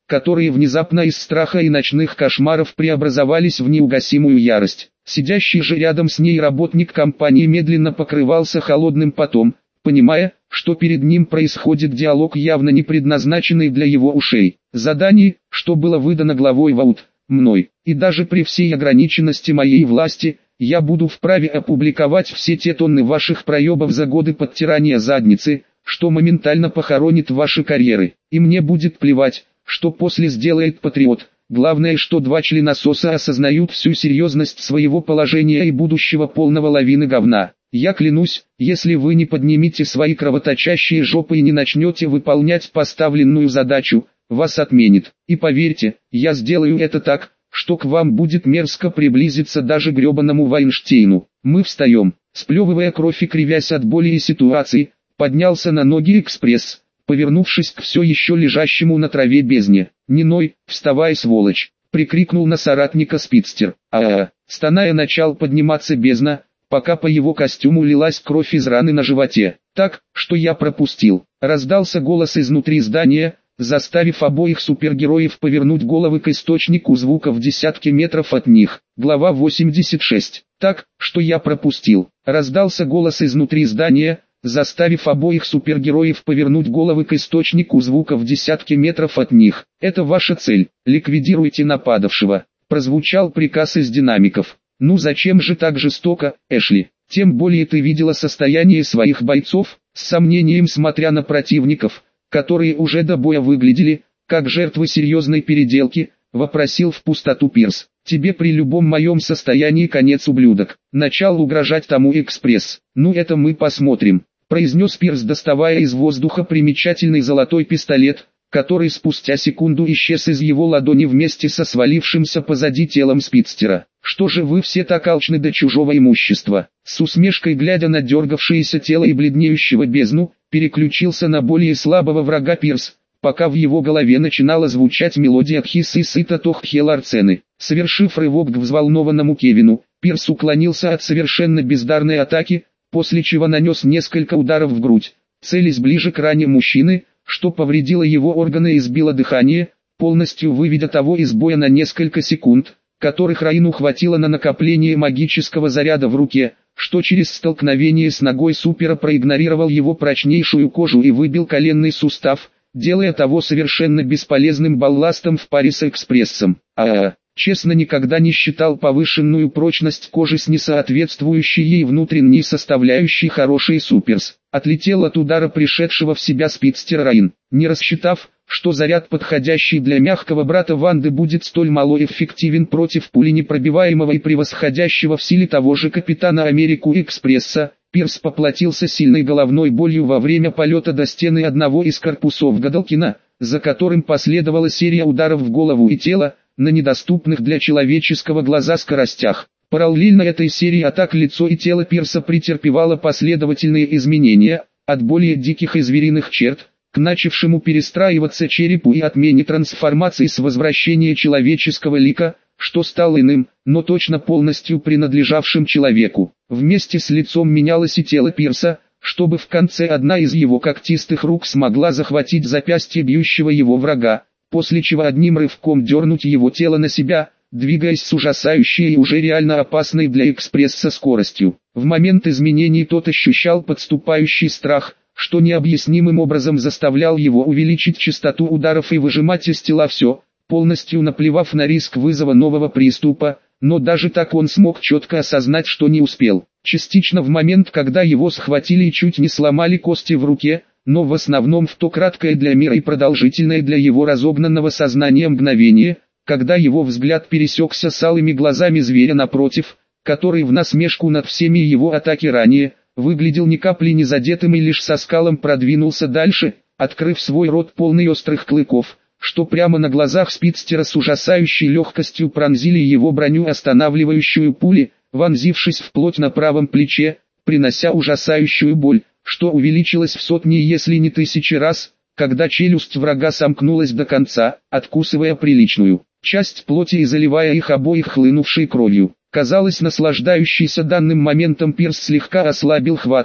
Speaker 1: которые внезапно из страха и ночных кошмаров преобразовались в неугасимую ярость. Сидящий же рядом с ней работник компании медленно покрывался холодным потом, понимая, что перед ним происходит диалог, явно не предназначенный для его ушей. Задание, что было выдано главой ВАУТ, мной, и даже при всей ограниченности моей власти, я буду вправе опубликовать все те тонны ваших проебов за годы подтирания задницы, что моментально похоронит ваши карьеры. И мне будет плевать, что после сделает патриот. Главное, что два членососа осознают всю серьезность своего положения и будущего полного лавины говна. Я клянусь, если вы не поднимете свои кровоточащие жопы и не начнете выполнять поставленную задачу, вас отменит. И поверьте, я сделаю это так, что к вам будет мерзко приблизиться даже гребаному Вайнштейну. Мы встаем, сплевывая кровь и кривясь от боли и ситуации, поднялся на ноги экспресс, повернувшись к все еще лежащему на траве бездне. «Не ной, вставай, сволочь!» — прикрикнул на соратника Спидстер. А-а-а, стоная начал подниматься бездна, пока по его костюму лилась кровь из раны на животе. «Так, что я пропустил?» — раздался голос изнутри здания, заставив обоих супергероев повернуть головы к источнику звука в десятки метров от них. Глава восемьдесят шесть. «Так, что я пропустил?» — раздался голос изнутри здания, заставив обоих супергероев повернуть головы к источнику звука в десятки метров от них. «Это ваша цель, ликвидируйте нападавшего», — прозвучал приказ из динамиков. «Ну зачем же так жестоко, Эшли? Тем более ты видела состояние своих бойцов», с сомнением смотря на противников, которые уже до боя выглядели, как жертвы серьезной переделки, вопросил в пустоту Пирс. «Тебе при любом моем состоянии конец, ублюдок», — начал угрожать тому экспресс. «Ну это мы посмотрим», — произнес Пирс, доставая из воздуха примечательный золотой пистолет, который спустя секунду исчез из его ладони вместе со свалившимся позади телом Спидстера. «Что же вы все так алчны до чужого имущества?» С усмешкой глядя на дергавшееся тело и бледнеющего бездну, переключился на более слабого врага Пирс, пока в его голове начинала звучать мелодия Тхис и Сыта Тоххеларцены. Совершив рывок к взволнованному Кевину, Пирс уклонился от совершенно бездарной атаки, после чего нанес несколько ударов в грудь, целясь ближе к ране мужчины, что повредило его органы и сбило дыхание, полностью выведя того из боя на несколько секунд, которых Раину хватило на накопление магического заряда в руке, что через столкновение с ногой супера проигнорировал его прочнейшую кожу и выбил коленный сустав, делая того совершенно бесполезным балластом в паре с экспрессом. А-а-а. Честно, никогда не считал повышенную прочность кожи с несоответствующей ей внутренней составляющей хорошей суперс. Отлетел от удара пришедшего в себя Спидстер Раин, не рассчитав, что заряд, подходящий для мягкого брата Ванды, будет столь малоэффективен против пуленепробиваемого и превосходящего в силе того же Капитана Америку Экспресса. Пирс поплатился сильной головной болью во время полета до стены одного из корпусов Гадалкина, за которым последовала серия ударов в голову и тело, на недоступных для человеческого глаза скоростях. Параллельно этой серии атак лицо и тело Пирса претерпевало последовательные изменения, от более диких и звериных черт, к начавшему перестраиваться черепу и отмене трансформации с возвращения человеческого лика, что стал иным, но точно полностью принадлежавшим человеку. Вместе с лицом менялось и тело Пирса, чтобы в конце одна из его когтистых рук смогла захватить запястье бьющего его врага, после чего одним рывком дернуть его тело на себя, двигаясь с ужасающей и уже реально опасной для экспресса скоростью. В момент изменений тот ощущал подступающий страх, что необъяснимым образом заставлял его увеличить частоту ударов и выжимать из тела все, полностью наплевав на риск вызова нового приступа, но даже так он смог четко осознать, что не успел. Частично в момент, когда его схватили и чуть не сломали кости в руке, но в основном в то краткое для мира и продолжительное для его разогнанного сознания мгновение, когда его взгляд пересекся с алыми глазами зверя напротив, который в насмешку над всеми его атаки ранее, выглядел ни капли не задетым и лишь со скалом продвинулся дальше, открыв свой рот полный острых клыков, что прямо на глазах Спидстера с ужасающей легкостью пронзили его броню, останавливающую пули, вонзившись в плоть на правом плече, принося ужасающую боль, что увеличилось в сотни, если не тысячи раз, когда челюсть врага сомкнулась до конца, откусывая приличную часть плоти и заливая их обоих хлынувшей кровью. Казалось, наслаждающийся данным моментом Пирс слегка ослабил хватку,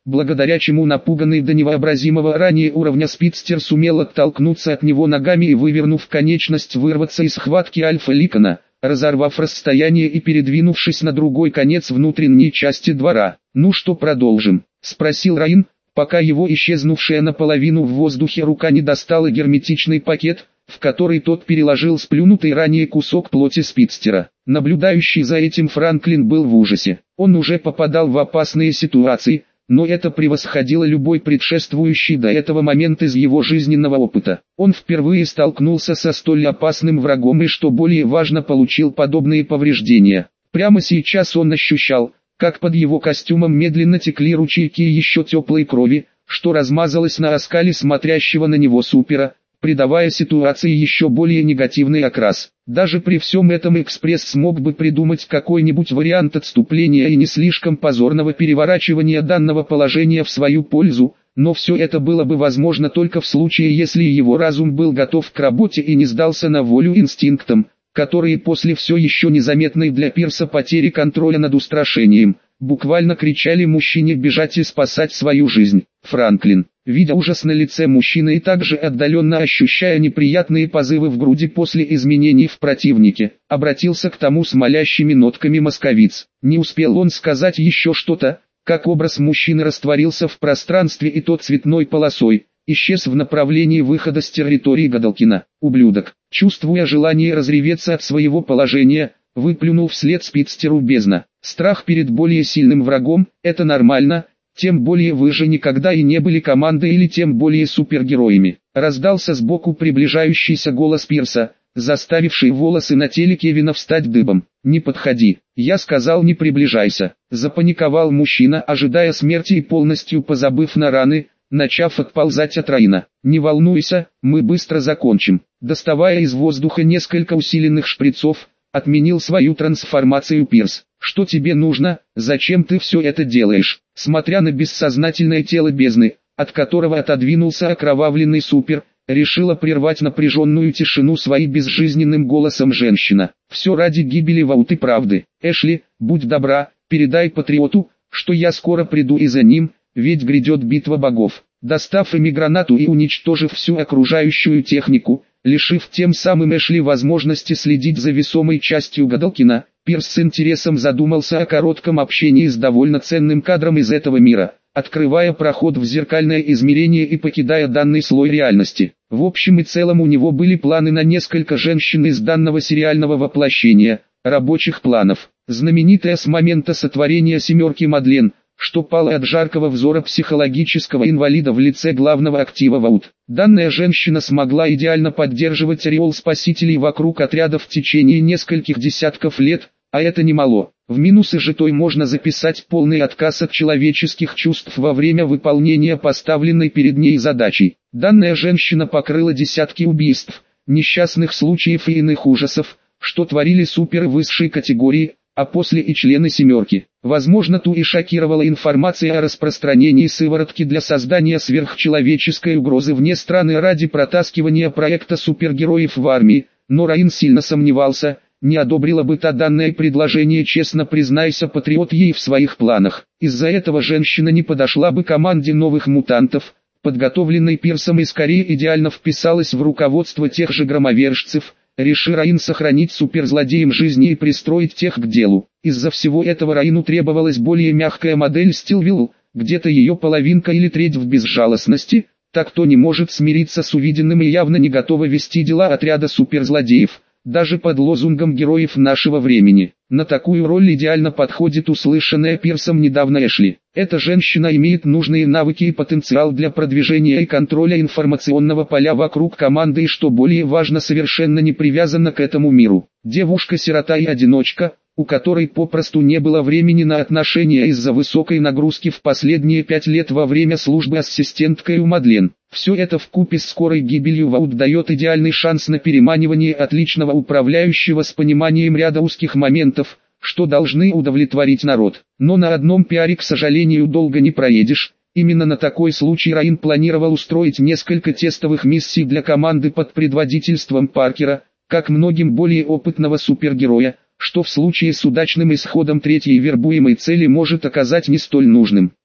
Speaker 1: благодаря чему напуганный до невообразимого ранее уровня спидстер сумел оттолкнуться от него ногами и, вывернув конечность, вырваться из схватки Альфа-Ликона, разорвав расстояние и передвинувшись на другой конец внутренней части двора. «Ну что, продолжим?» — спросил Раин, пока его исчезнувшая наполовину в воздухе рука не достала герметичный пакет, в который тот переложил сплюнутый ранее кусок плоти спидстера. Наблюдающий за этим Франклин был в ужасе. Он уже попадал в опасные ситуации, но это превосходило любой предшествующий до этого момент из его жизненного опыта. Он впервые столкнулся со столь опасным врагом и, что более важно, получил подобные повреждения. Прямо сейчас он ощущал, как под его костюмом медленно текли ручейки еще теплой крови, что размазалось на оскале смотрящего на него супера, придавая ситуации еще более негативный окрас. Даже при всем этом Экспресс смог бы придумать какой-нибудь вариант отступления и не слишком позорного переворачивания данного положения в свою пользу, но все это было бы возможно только в случае, если его разум был готов к работе и не сдался на волю инстинктам, которые после все еще незаметной для Пирса потери контроля над устрашением, буквально кричали мужчине бежать и спасать свою жизнь. Франклин, видя ужас на лице мужчины и также отдаленно ощущая неприятные позывы в груди после изменений в противнике, обратился к тому с молящими нотками московиц. Не успел он сказать еще что-то, как образ мужчины растворился в пространстве, и тот цветной полосой исчез в направлении выхода с территории Гадалкина. Ублюдок, чувствуя желание разреветься от своего положения, выплюнул вслед спидстеру бездна. Страх перед более сильным врагом – это нормально, тем более вы же никогда и не были командой или тем более супергероями. Раздался сбоку приближающийся голос Пирса, заставивший волосы на теле Кевина встать дыбом. «Не подходи, я сказал, не приближайся», – запаниковал мужчина, ожидая смерти и полностью позабыв на раны, начав отползать от Раина. «Не волнуйся, мы быстро закончим». Доставая из воздуха несколько усиленных шприцов, отменил свою трансформацию Пирс. «Что тебе нужно? Зачем ты все это делаешь?» Смотря на бессознательное тело бездны, от которого отодвинулся окровавленный супер, решила прервать напряженную тишину своим безжизненным голосом женщина. «Все ради гибели Ваут и правды. Эшли, будь добра, передай Патриоту, что я скоро приду и за ним, ведь грядет битва богов». Достав эмигранату и уничтожив всю окружающую технику, лишив тем самым Эшли возможности следить за весомой частью Гадалкина, Пирс с интересом задумался о коротком общении с довольно ценным кадром из этого мира, открывая проход в зеркальное измерение и покидая данный слой реальности. В общем и целом у него были планы на несколько женщин из данного сериального воплощения, рабочих планов. Знаменитая с момента сотворения семерки Мадлен, что пала от жаркого взора психологического инвалида в лице главного актива Ваут. Данная женщина смогла идеально поддерживать ореол спасителей вокруг отряда в течение нескольких десятков лет, а это немало. В минусы же той можно записать полный отказ от человеческих чувств во время выполнения поставленной перед ней задачи. Данная женщина покрыла десятки убийств, несчастных случаев и иных ужасов, что творили суперы высшей категории, а после и члены семерки. Возможно, ту и шокировала информация о распространении сыворотки для создания сверхчеловеческой угрозы вне страны ради протаскивания проекта супергероев в армии, но Раин сильно сомневался, не одобрила бы та данное предложение, честно признайся Патриот ей в своих планах. Из-за этого женщина не подошла бы команде новых мутантов, подготовленной Пирсом, и скорее идеально вписалась в руководство тех же громовержцев, реши Раин сохранить суперзлодеям жизни и пристроить тех к делу. Из-за всего этого Раину требовалась более мягкая модель Стилвилл, где-то ее половинка или треть в безжалостности, так кто не может смириться с увиденным и явно не готова вести дела отряда суперзлодеев, даже под лозунгом героев нашего времени. На такую роль идеально подходит услышанная Пирсом недавно Эшли. Эта женщина имеет нужные навыки и потенциал для продвижения и контроля информационного поля вокруг команды и, что более важно, совершенно не привязана к этому миру. Девушка-сирота и одиночка, у которой попросту не было времени на отношения из-за высокой нагрузки в последние пять лет во время службы ассистенткой у Мадлен. Все это вкупе с скорой гибелью Ваут дает идеальный шанс на переманивание отличного управляющего с пониманием ряда узких моментов, что должны удовлетворить народ. Но на одном пиаре, к сожалению, долго не проедешь. Именно на такой случай Раин планировал устроить несколько тестовых миссий для команды под предводительством Паркера, как многим более опытного супергероя, что в случае с удачным исходом третьей вербуемой цели может оказать не столь нужным.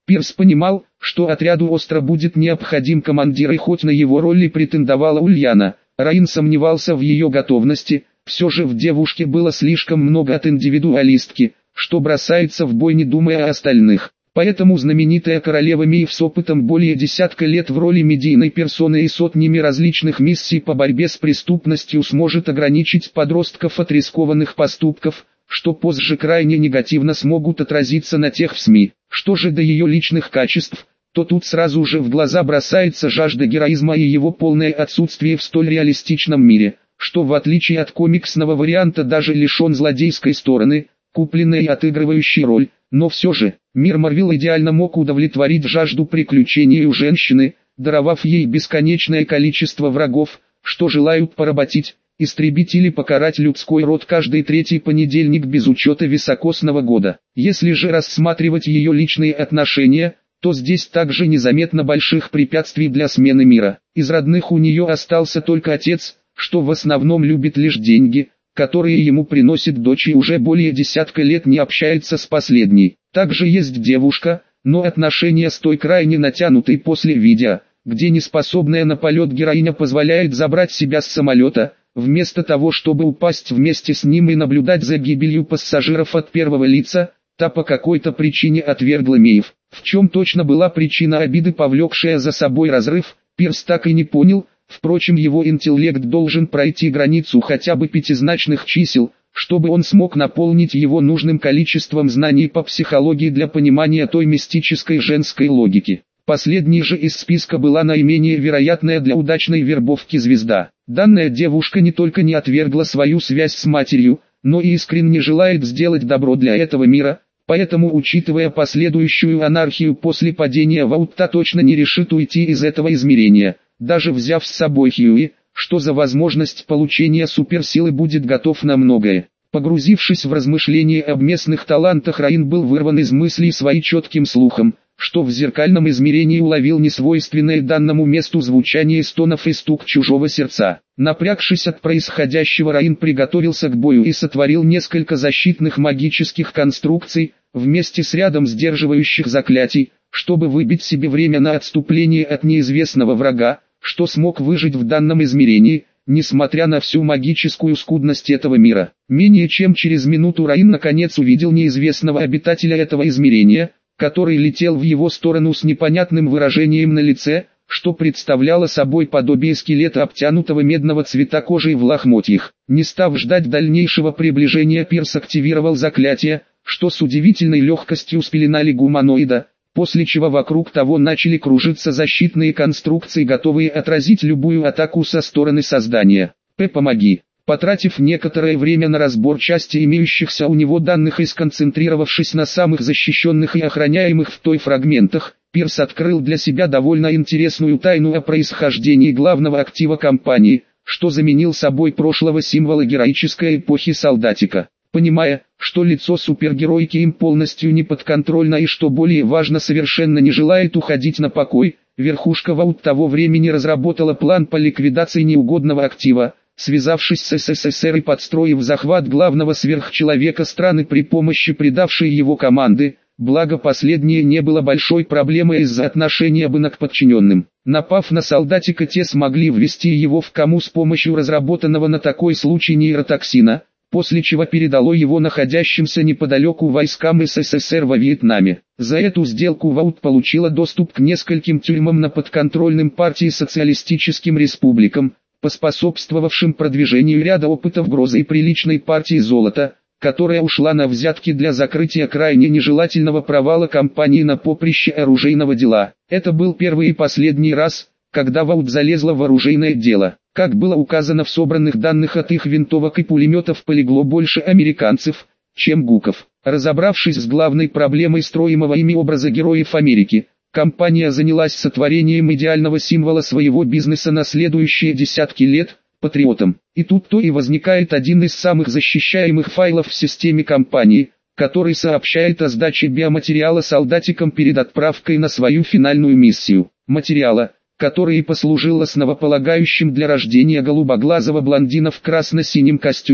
Speaker 1: Пирс понимал, что отряду остро будет необходим командир, и хоть на его роли претендовала Ульяна, Раин сомневался в ее готовности. Все же в девушке было слишком много от индивидуалистки, что бросается в бой, не думая о остальных. Поэтому знаменитая королева Миев с опытом более десятка лет в роли медийной персоны и сотнями различных миссий по борьбе с преступностью сможет ограничить подростков от рискованных поступков, что позже крайне негативно смогут отразиться на тех в СМИ. Что же до ее личных качеств, то тут сразу же в глаза бросается жажда героизма и его полное отсутствие в столь реалистичном мире, что в отличие от комиксного варианта даже лишен злодейской стороны, купленной и отыгрывающей роль. Но все же, мир Марвел идеально мог удовлетворить жажду приключений у женщины, даровав ей бесконечное количество врагов, что желают поработить, истребить или покарать людской род каждый третий понедельник без учета високосного года. Если же рассматривать ее личные отношения, то здесь также незаметно больших препятствий для смены мира. Из родных у нее остался только отец, что в основном любит лишь деньги, которые ему приносит дочь, и уже более десятка лет не общается с последней. Также есть девушка, но отношения с той крайне натянутой после видео, где неспособная на полет героиня позволяет забрать себя с самолета, вместо того чтобы упасть вместе с ним и наблюдать за гибелью пассажиров от первого лица. Та по какой-то причине отвергла Миев. В чем точно была причина обиды, повлекшая за собой разрыв, Пирс так и не понял. Впрочем, его интеллект должен пройти границу хотя бы пятизначных чисел, чтобы он смог наполнить его нужным количеством знаний по психологии для понимания той мистической женской логики. Последней же из списка была наименее вероятная для удачной вербовки звезда. Данная девушка не только не отвергла свою связь с матерью, но и искренне желает сделать добро для этого мира, поэтому, учитывая последующую анархию после падения Ваутта, точно не решит уйти из этого измерения. Даже взяв с собой Хьюи, что за возможность получения суперсилы будет готов на многое. Погрузившись в размышления об местных талантах, Раин был вырван из мыслей своим четким слухом, что в зеркальном измерении уловил несвойственное данному месту звучание стонов и стук чужого сердца. Напрягшись от происходящего, Раин приготовился к бою и сотворил несколько защитных магических конструкций, вместе с рядом сдерживающих заклятий, чтобы выбить себе время на отступление от неизвестного врага, что смог выжить в данном измерении, несмотря на всю магическую скудность этого мира. Менее чем через минуту Раин наконец увидел неизвестного обитателя этого измерения, который летел в его сторону с непонятным выражением на лице, что представляло собой подобие скелета, обтянутого медного цвета кожей в лохмотьях. Не став ждать дальнейшего приближения, Пирс активировал заклятие, что с удивительной легкостью спеленали гуманоида, после чего вокруг того начали кружиться защитные конструкции, готовые отразить любую атаку со стороны создания. «П, помоги!» Потратив некоторое время на разбор части имеющихся у него данных и сконцентрировавшись на самых защищенных и охраняемых в той фрагментах, Пирс открыл для себя довольно интересную тайну о происхождении главного актива компании, что заменил собой прошлого символа героической эпохи солдатика. Понимая, что лицо супергеройки им полностью не подконтрольно и, что более важно, совершенно не желает уходить на покой, верхушка Ваут того времени разработала план по ликвидации неугодного актива, связавшись с СССР и подстроив захват главного сверхчеловека страны при помощи предавшей его команды, благо последнее не было большой проблемой из-за отношения Бена к подчиненным. Напав на солдатика, те смогли ввести его в кому с помощью разработанного на такой случай нейротоксина, после чего передало его находящимся неподалеку войскам СССР во Вьетнаме. За эту сделку Ваут получила доступ к нескольким тюрьмам на подконтрольным партии социалистическим республикам, поспособствовавшим продвижению ряда опытов грозы и приличной партии золота, которая ушла на взятки для закрытия крайне нежелательного провала компании на поприще оружейного дела. Это был первый и последний раз, когда Ваут залезла в оружейное дело. Как было указано в собранных данных, от их винтовок и пулеметов полегло больше американцев, чем гуков. Разобравшись с главной проблемой строимого ими образа героев Америки, компания занялась сотворением идеального символа своего бизнеса на следующие десятки лет – патриотом. И тут-то и возникает один из самых защищаемых файлов в системе компании, который сообщает о сдаче биоматериала солдатикам перед отправкой на свою финальную миссию. Материала, который и послужил основополагающим для рождения голубоглазого блондина в красно-синем костюме,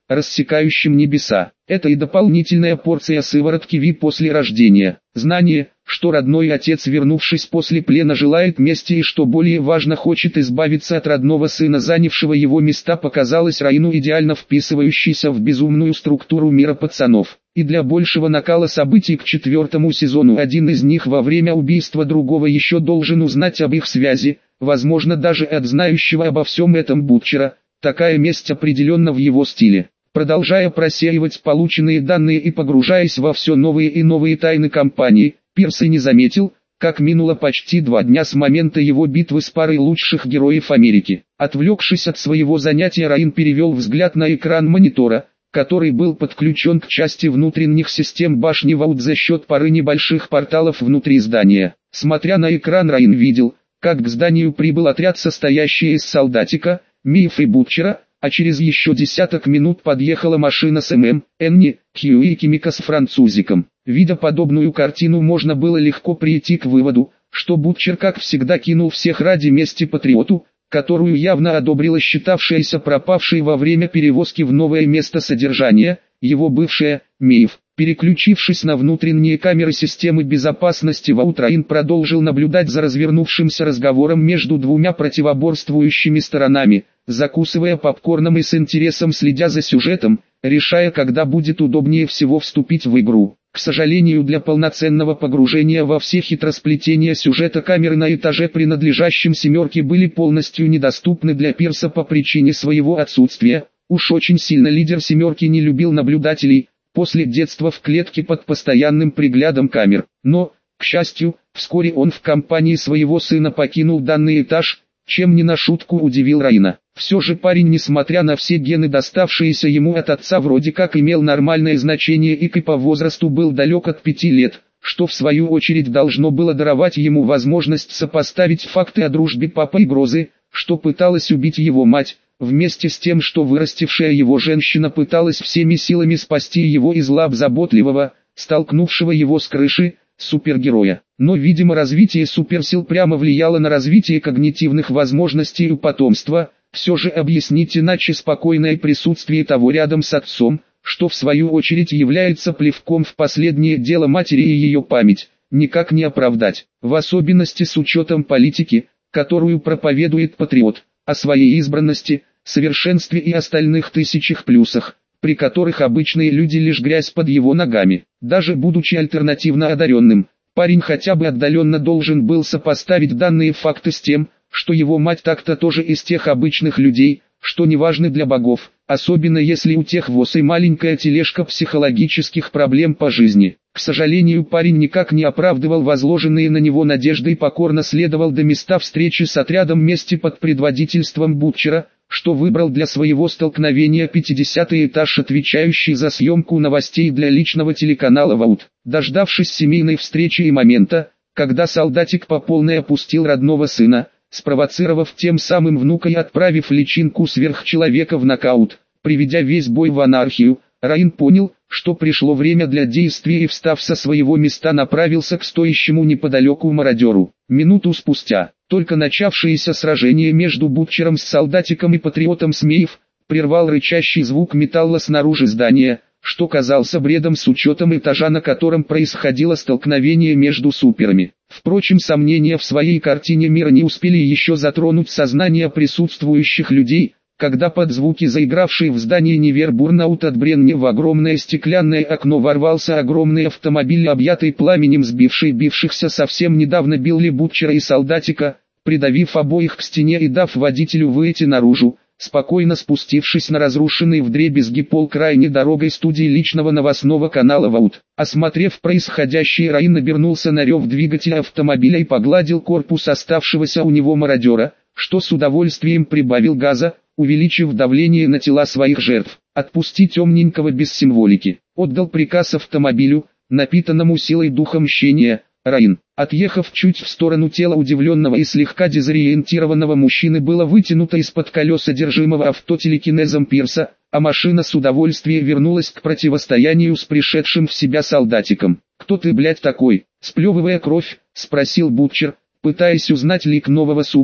Speaker 1: рассекающим небеса. Это и дополнительная порция сыворотки Ви после рождения. Знание, что родной отец, вернувшись после плена, желает мести и, что более важно, хочет избавиться от родного сына, занявшего его места, показалось Раину идеально вписывающейся в безумную структуру мира пацанов. И для большего накала событий к четвертому сезону один из них во время убийства другого еще должен узнать об их связи, возможно даже от знающего обо всем этом Бутчера. Такая месть определенно в его стиле. Продолжая просеивать полученные данные и погружаясь во все новые и новые тайны компании, Пирс и не заметил, как минуло почти два дня с момента его битвы с парой лучших героев Америки. Отвлекшись от своего занятия, Раин перевел взгляд на экран монитора, который был подключен к части внутренних систем башни Ваут за счет пары небольших порталов внутри здания. Смотря на экран, Раин видел, как к зданию прибыл отряд, состоящий из солдатика, Миф и Бутчера, а через еще десяток минут подъехала машина с ММ, Энни, Кью и Кимика с французиком. Видя подобную картину, можно было легко прийти к выводу, что Бутчер как всегда кинул всех ради мести патриоту, которую явно одобрила считавшаяся пропавшей во время перевозки в новое место содержания, его бывшая, Миф. Переключившись на внутренние камеры системы безопасности, Ваут, Раин продолжил наблюдать за развернувшимся разговором между двумя противоборствующими сторонами, закусывая попкорном и с интересом следя за сюжетом, решая, когда будет удобнее всего вступить в игру. К сожалению, для полноценного погружения во все хитросплетения сюжета камеры на этаже, принадлежащем «семерке», были полностью недоступны для Пирса по причине своего отсутствия. Уж очень сильно лидер «семерки» не любил наблюдателей, после детства в клетке под постоянным приглядом камер. Но, к счастью, вскоре он в компании своего сына покинул данный этаж, чем не на шутку удивил Раина. Все же парень, несмотря на все гены, доставшиеся ему от отца, вроде как имел нормальное значение и по возрасту был далек от пяти лет, что в свою очередь должно было даровать ему возможность сопоставить факты о дружбе папы и Грозы, что пыталась убить его мать, вместе с тем, что вырастившая его женщина пыталась всеми силами спасти его из лап заботливого, столкнувшего его с крыши, супергероя. Но, видимо, развитие суперсил прямо влияло на развитие когнитивных возможностей у потомства. Все же объяснить иначе спокойное присутствие того рядом с отцом, что в свою очередь является плевком в последнее дело матери и ее память, никак не оправдать. В особенности с учетом политики, которую проповедует патриот, о своей избранности, совершенстве и остальных тысячах плюсах, при которых обычные люди лишь грязь под его ногами. Даже будучи альтернативно одаренным, парень хотя бы отдаленно должен был сопоставить данные факты с тем, что его мать так-то тоже из тех обычных людей, что не важны для богов, особенно если у тех воз и маленькая тележка психологических проблем по жизни. К сожалению, парень никак не оправдывал возложенные на него надежды и покорно следовал до места встречи с отрядом мести под предводительством Бутчера, что выбрал для своего столкновения пятидесятый этаж, отвечающий за съемку новостей для личного телеканала Ваут. Дождавшись семейной встречи и момента, когда солдатик по полной опустил родного сына, спровоцировав тем самым внука и отправив личинку сверхчеловека в нокаут, приведя весь бой в анархию, Раин понял, что пришло время для действия и, встав со своего места, направился к стоящему неподалеку мародеру. Минуту спустя, только начавшееся сражение между Бутчером с солдатиком и патриотом Смеев прервал рычащий звук металла снаружи здания, что казался бредом с учетом этажа, на котором происходило столкновение между суперами. Впрочем, сомнения в своей картине мира не успели еще затронуть сознание присутствующих людей, когда под звуки заигравшей в здании Невер Бурнаут от Бренни в огромное стеклянное окно ворвался огромный автомобиль, объятый пламенем, сбивший бившихся совсем недавно Билли Бутчера и солдатика, придавив обоих к стене и дав водителю выйти наружу. Спокойно спустившись на разрушенный вдребезги пол крайней дорогой студии личного новостного канала Ваут, осмотрев происходящее, Раин обернулся на рев двигателя автомобиля и погладил корпус оставшегося у него мародера, что с удовольствием прибавил газа, увеличив давление на тела своих жертв. «Отпусти темненького без символики», — отдал приказ автомобилю, напитанному силой духа мщения. Раин, отъехав чуть в сторону, тело удивленного и слегка дезориентированного мужчины было вытянуто из-под колес содержимого авто телекинезом Пирса, а машина с удовольствием вернулась к противостоянию с пришедшим в себя солдатиком. «Кто ты, блядь, такой?» — сплевывая кровь, спросил Бутчер, пытаясь узнать лик нового супа,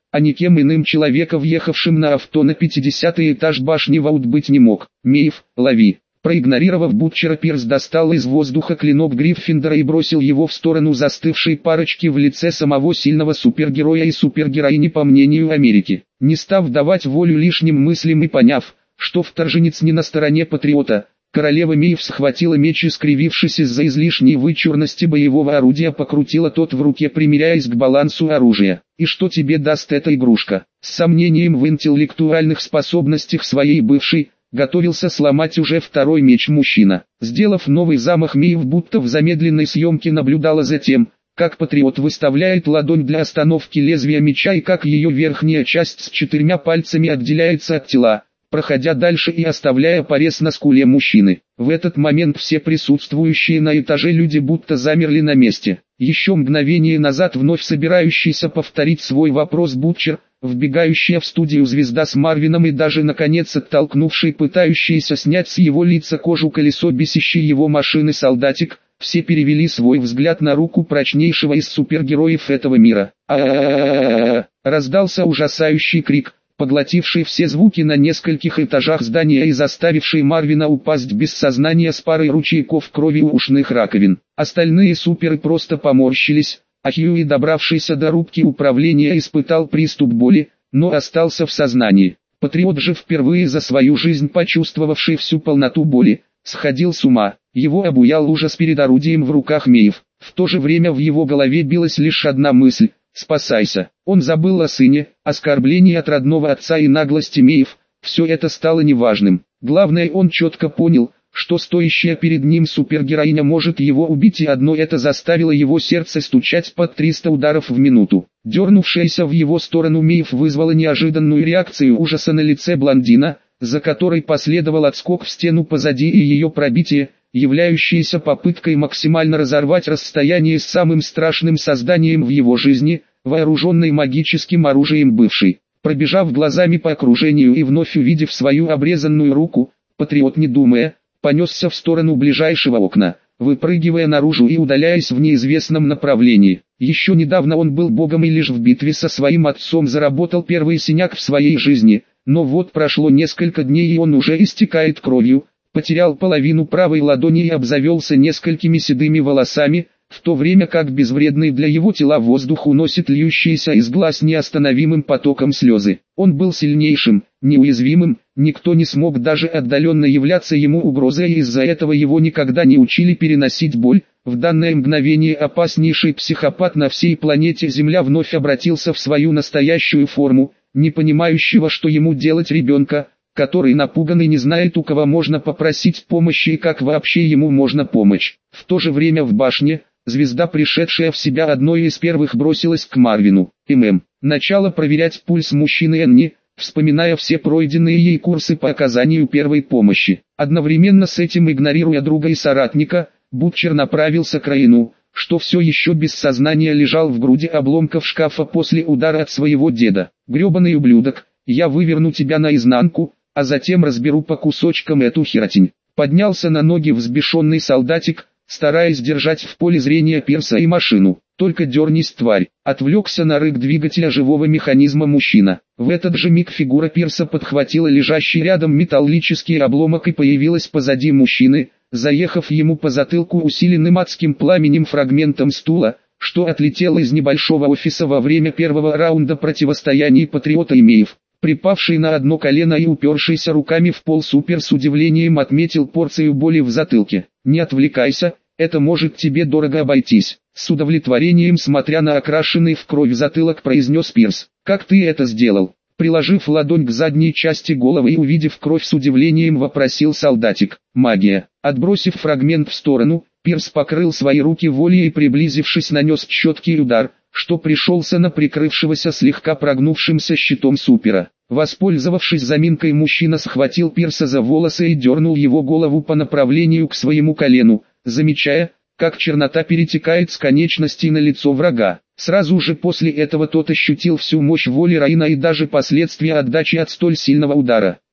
Speaker 1: а никем иным человека, въехавшим на авто на пятидесятый этаж башни Ваут, быть не мог. Мейв, лови. Проигнорировав Бутчера, Пирс достал из воздуха клинок Гриффиндора и бросил его в сторону застывшей парочки в лице самого сильного супергероя и супергероини, по мнению Америки. Не став давать волю лишним мыслям и поняв, что вторженец не на стороне патриота, королева Мейв схватила меч и, скривившись из-за излишней вычурности боевого орудия, покрутила тот в руке, примиряясь к балансу оружия. «И что тебе даст эта игрушка?» С сомнением в интеллектуальных способностях своей бывшей, готовился сломать уже второй меч мужчина. Сделав новый замах, Мейв будто в замедленной съемке наблюдала за тем, как патриот выставляет ладонь для остановки лезвия меча и как ее верхняя часть с четырьмя пальцами отделяется от тела, проходя дальше и оставляя порез на скуле мужчины. В этот момент все присутствующие на этаже люди будто замерли на месте. Еще мгновение назад вновь собирающийся повторить свой вопрос Бутчер, вбегающая в студию звезда с Марвином и даже наконец оттолкнувший пытающийся снять с его лица кожу колесо бесящей его машины солдатик, все перевели свой взгляд на руку прочнейшего из супергероев этого мира. А-а-а-а-а-а! Раздался ужасающий крик, поглотивший все звуки на нескольких этажах здания и заставивший Марвина упасть без сознания с парой ручейков крови у ушных раковин. Остальные суперы просто поморщились, а Хьюи, добравшийся до рубки управления, испытал приступ боли, но остался в сознании. Патриот же, впервые за свою жизнь почувствовавший всю полноту боли, сходил с ума. Его обуял ужас перед орудием в руках Мейв. В то же время в его голове билась лишь одна мысль: «Спасайся». Он забыл о сыне, оскорблении от родного отца и наглости Мейв. Все это стало неважным. Главное, он четко понял, что стоящая перед ним супергероиня может его убить, и одно это заставило его сердце стучать под триста ударов в минуту. Дернувшаяся в его сторону Мейв вызвала неожиданную реакцию ужаса на лице блондина, за которой последовал отскок в стену позади и ее пробитие, являющееся попыткой максимально разорвать расстояние с самым страшным созданием в его жизни, вооруженной магическим оружием бывшей. Пробежав глазами по окружению и вновь увидев свою обрезанную руку, патриот, не думая, понесся в сторону ближайшего окна, выпрыгивая наружу и удаляясь в неизвестном направлении. Еще недавно он был богом и лишь в битве со своим отцом заработал первый синяк в своей жизни, но вот прошло несколько дней и он уже истекает кровью, потерял половину правой ладони и обзавелся несколькими седыми волосами, в то время как безвредный для его тела воздух уносит льющиеся из глаз неостановимым потоком слезы. Он был сильнейшим, неуязвимым, никто не смог даже отдаленно являться ему угрозой, и из-за этого его никогда не учили переносить боль. В данное мгновение опаснейший психопат на всей планете Земля вновь обратился в свою настоящую форму, не понимающего, что ему делать ребенка, который напуган и не знает, у кого можно попросить помощи и как вообще ему можно помочь. В то же время в башне, звезда, пришедшая в себя, одной из первых бросилась к Марвину. ММ. Начала проверять пульс мужчины Энни, вспоминая все пройденные ей курсы по оказанию первой помощи. Одновременно с этим, игнорируя друга и соратника, Бутчер направился к Райну, что все еще без сознания лежал в груди обломков шкафа после удара от своего деда. «Гребаный ублюдок, я выверну тебя наизнанку, а затем разберу по кусочкам эту херотень». Поднялся на ноги взбешенный солдатик, стараясь держать в поле зрения Пирса и машину. «Только дернись, тварь!» Отвлекся на рык двигателя живого механизма мужчина. В этот же миг фигура Пирса подхватила лежащий рядом металлический обломок и появилась позади мужчины, заехав ему по затылку усиленным адским пламенем фрагментом стула, что отлетело из небольшого офиса во время первого раунда противостояния патриота и Мейв. Припавший на одно колено и упершийся руками в пол супер с удивлением отметил порцию боли в затылке. «Не отвлекайся, это может тебе дорого обойтись», — с удовлетворением смотря на окрашенный в кровь затылок произнес Пирс. «Как ты это сделал?» Приложив ладонь к задней части головы и увидев кровь, с удивлением вопросил солдатик. «Магия». Отбросив фрагмент в сторону, Пирс покрыл свои руки волей и, приблизившись, нанес четкий удар, что пришелся на прикрывшегося слегка прогнувшимся щитом супера. Воспользовавшись заминкой, мужчина схватил Пирса за волосы и дернул его голову по направлению к своему колену, замечая, как чернота перетекает с конечностей на лицо врага. Сразу же после этого тот ощутил всю мощь воли Райна и даже последствия отдачи от столь сильного удара.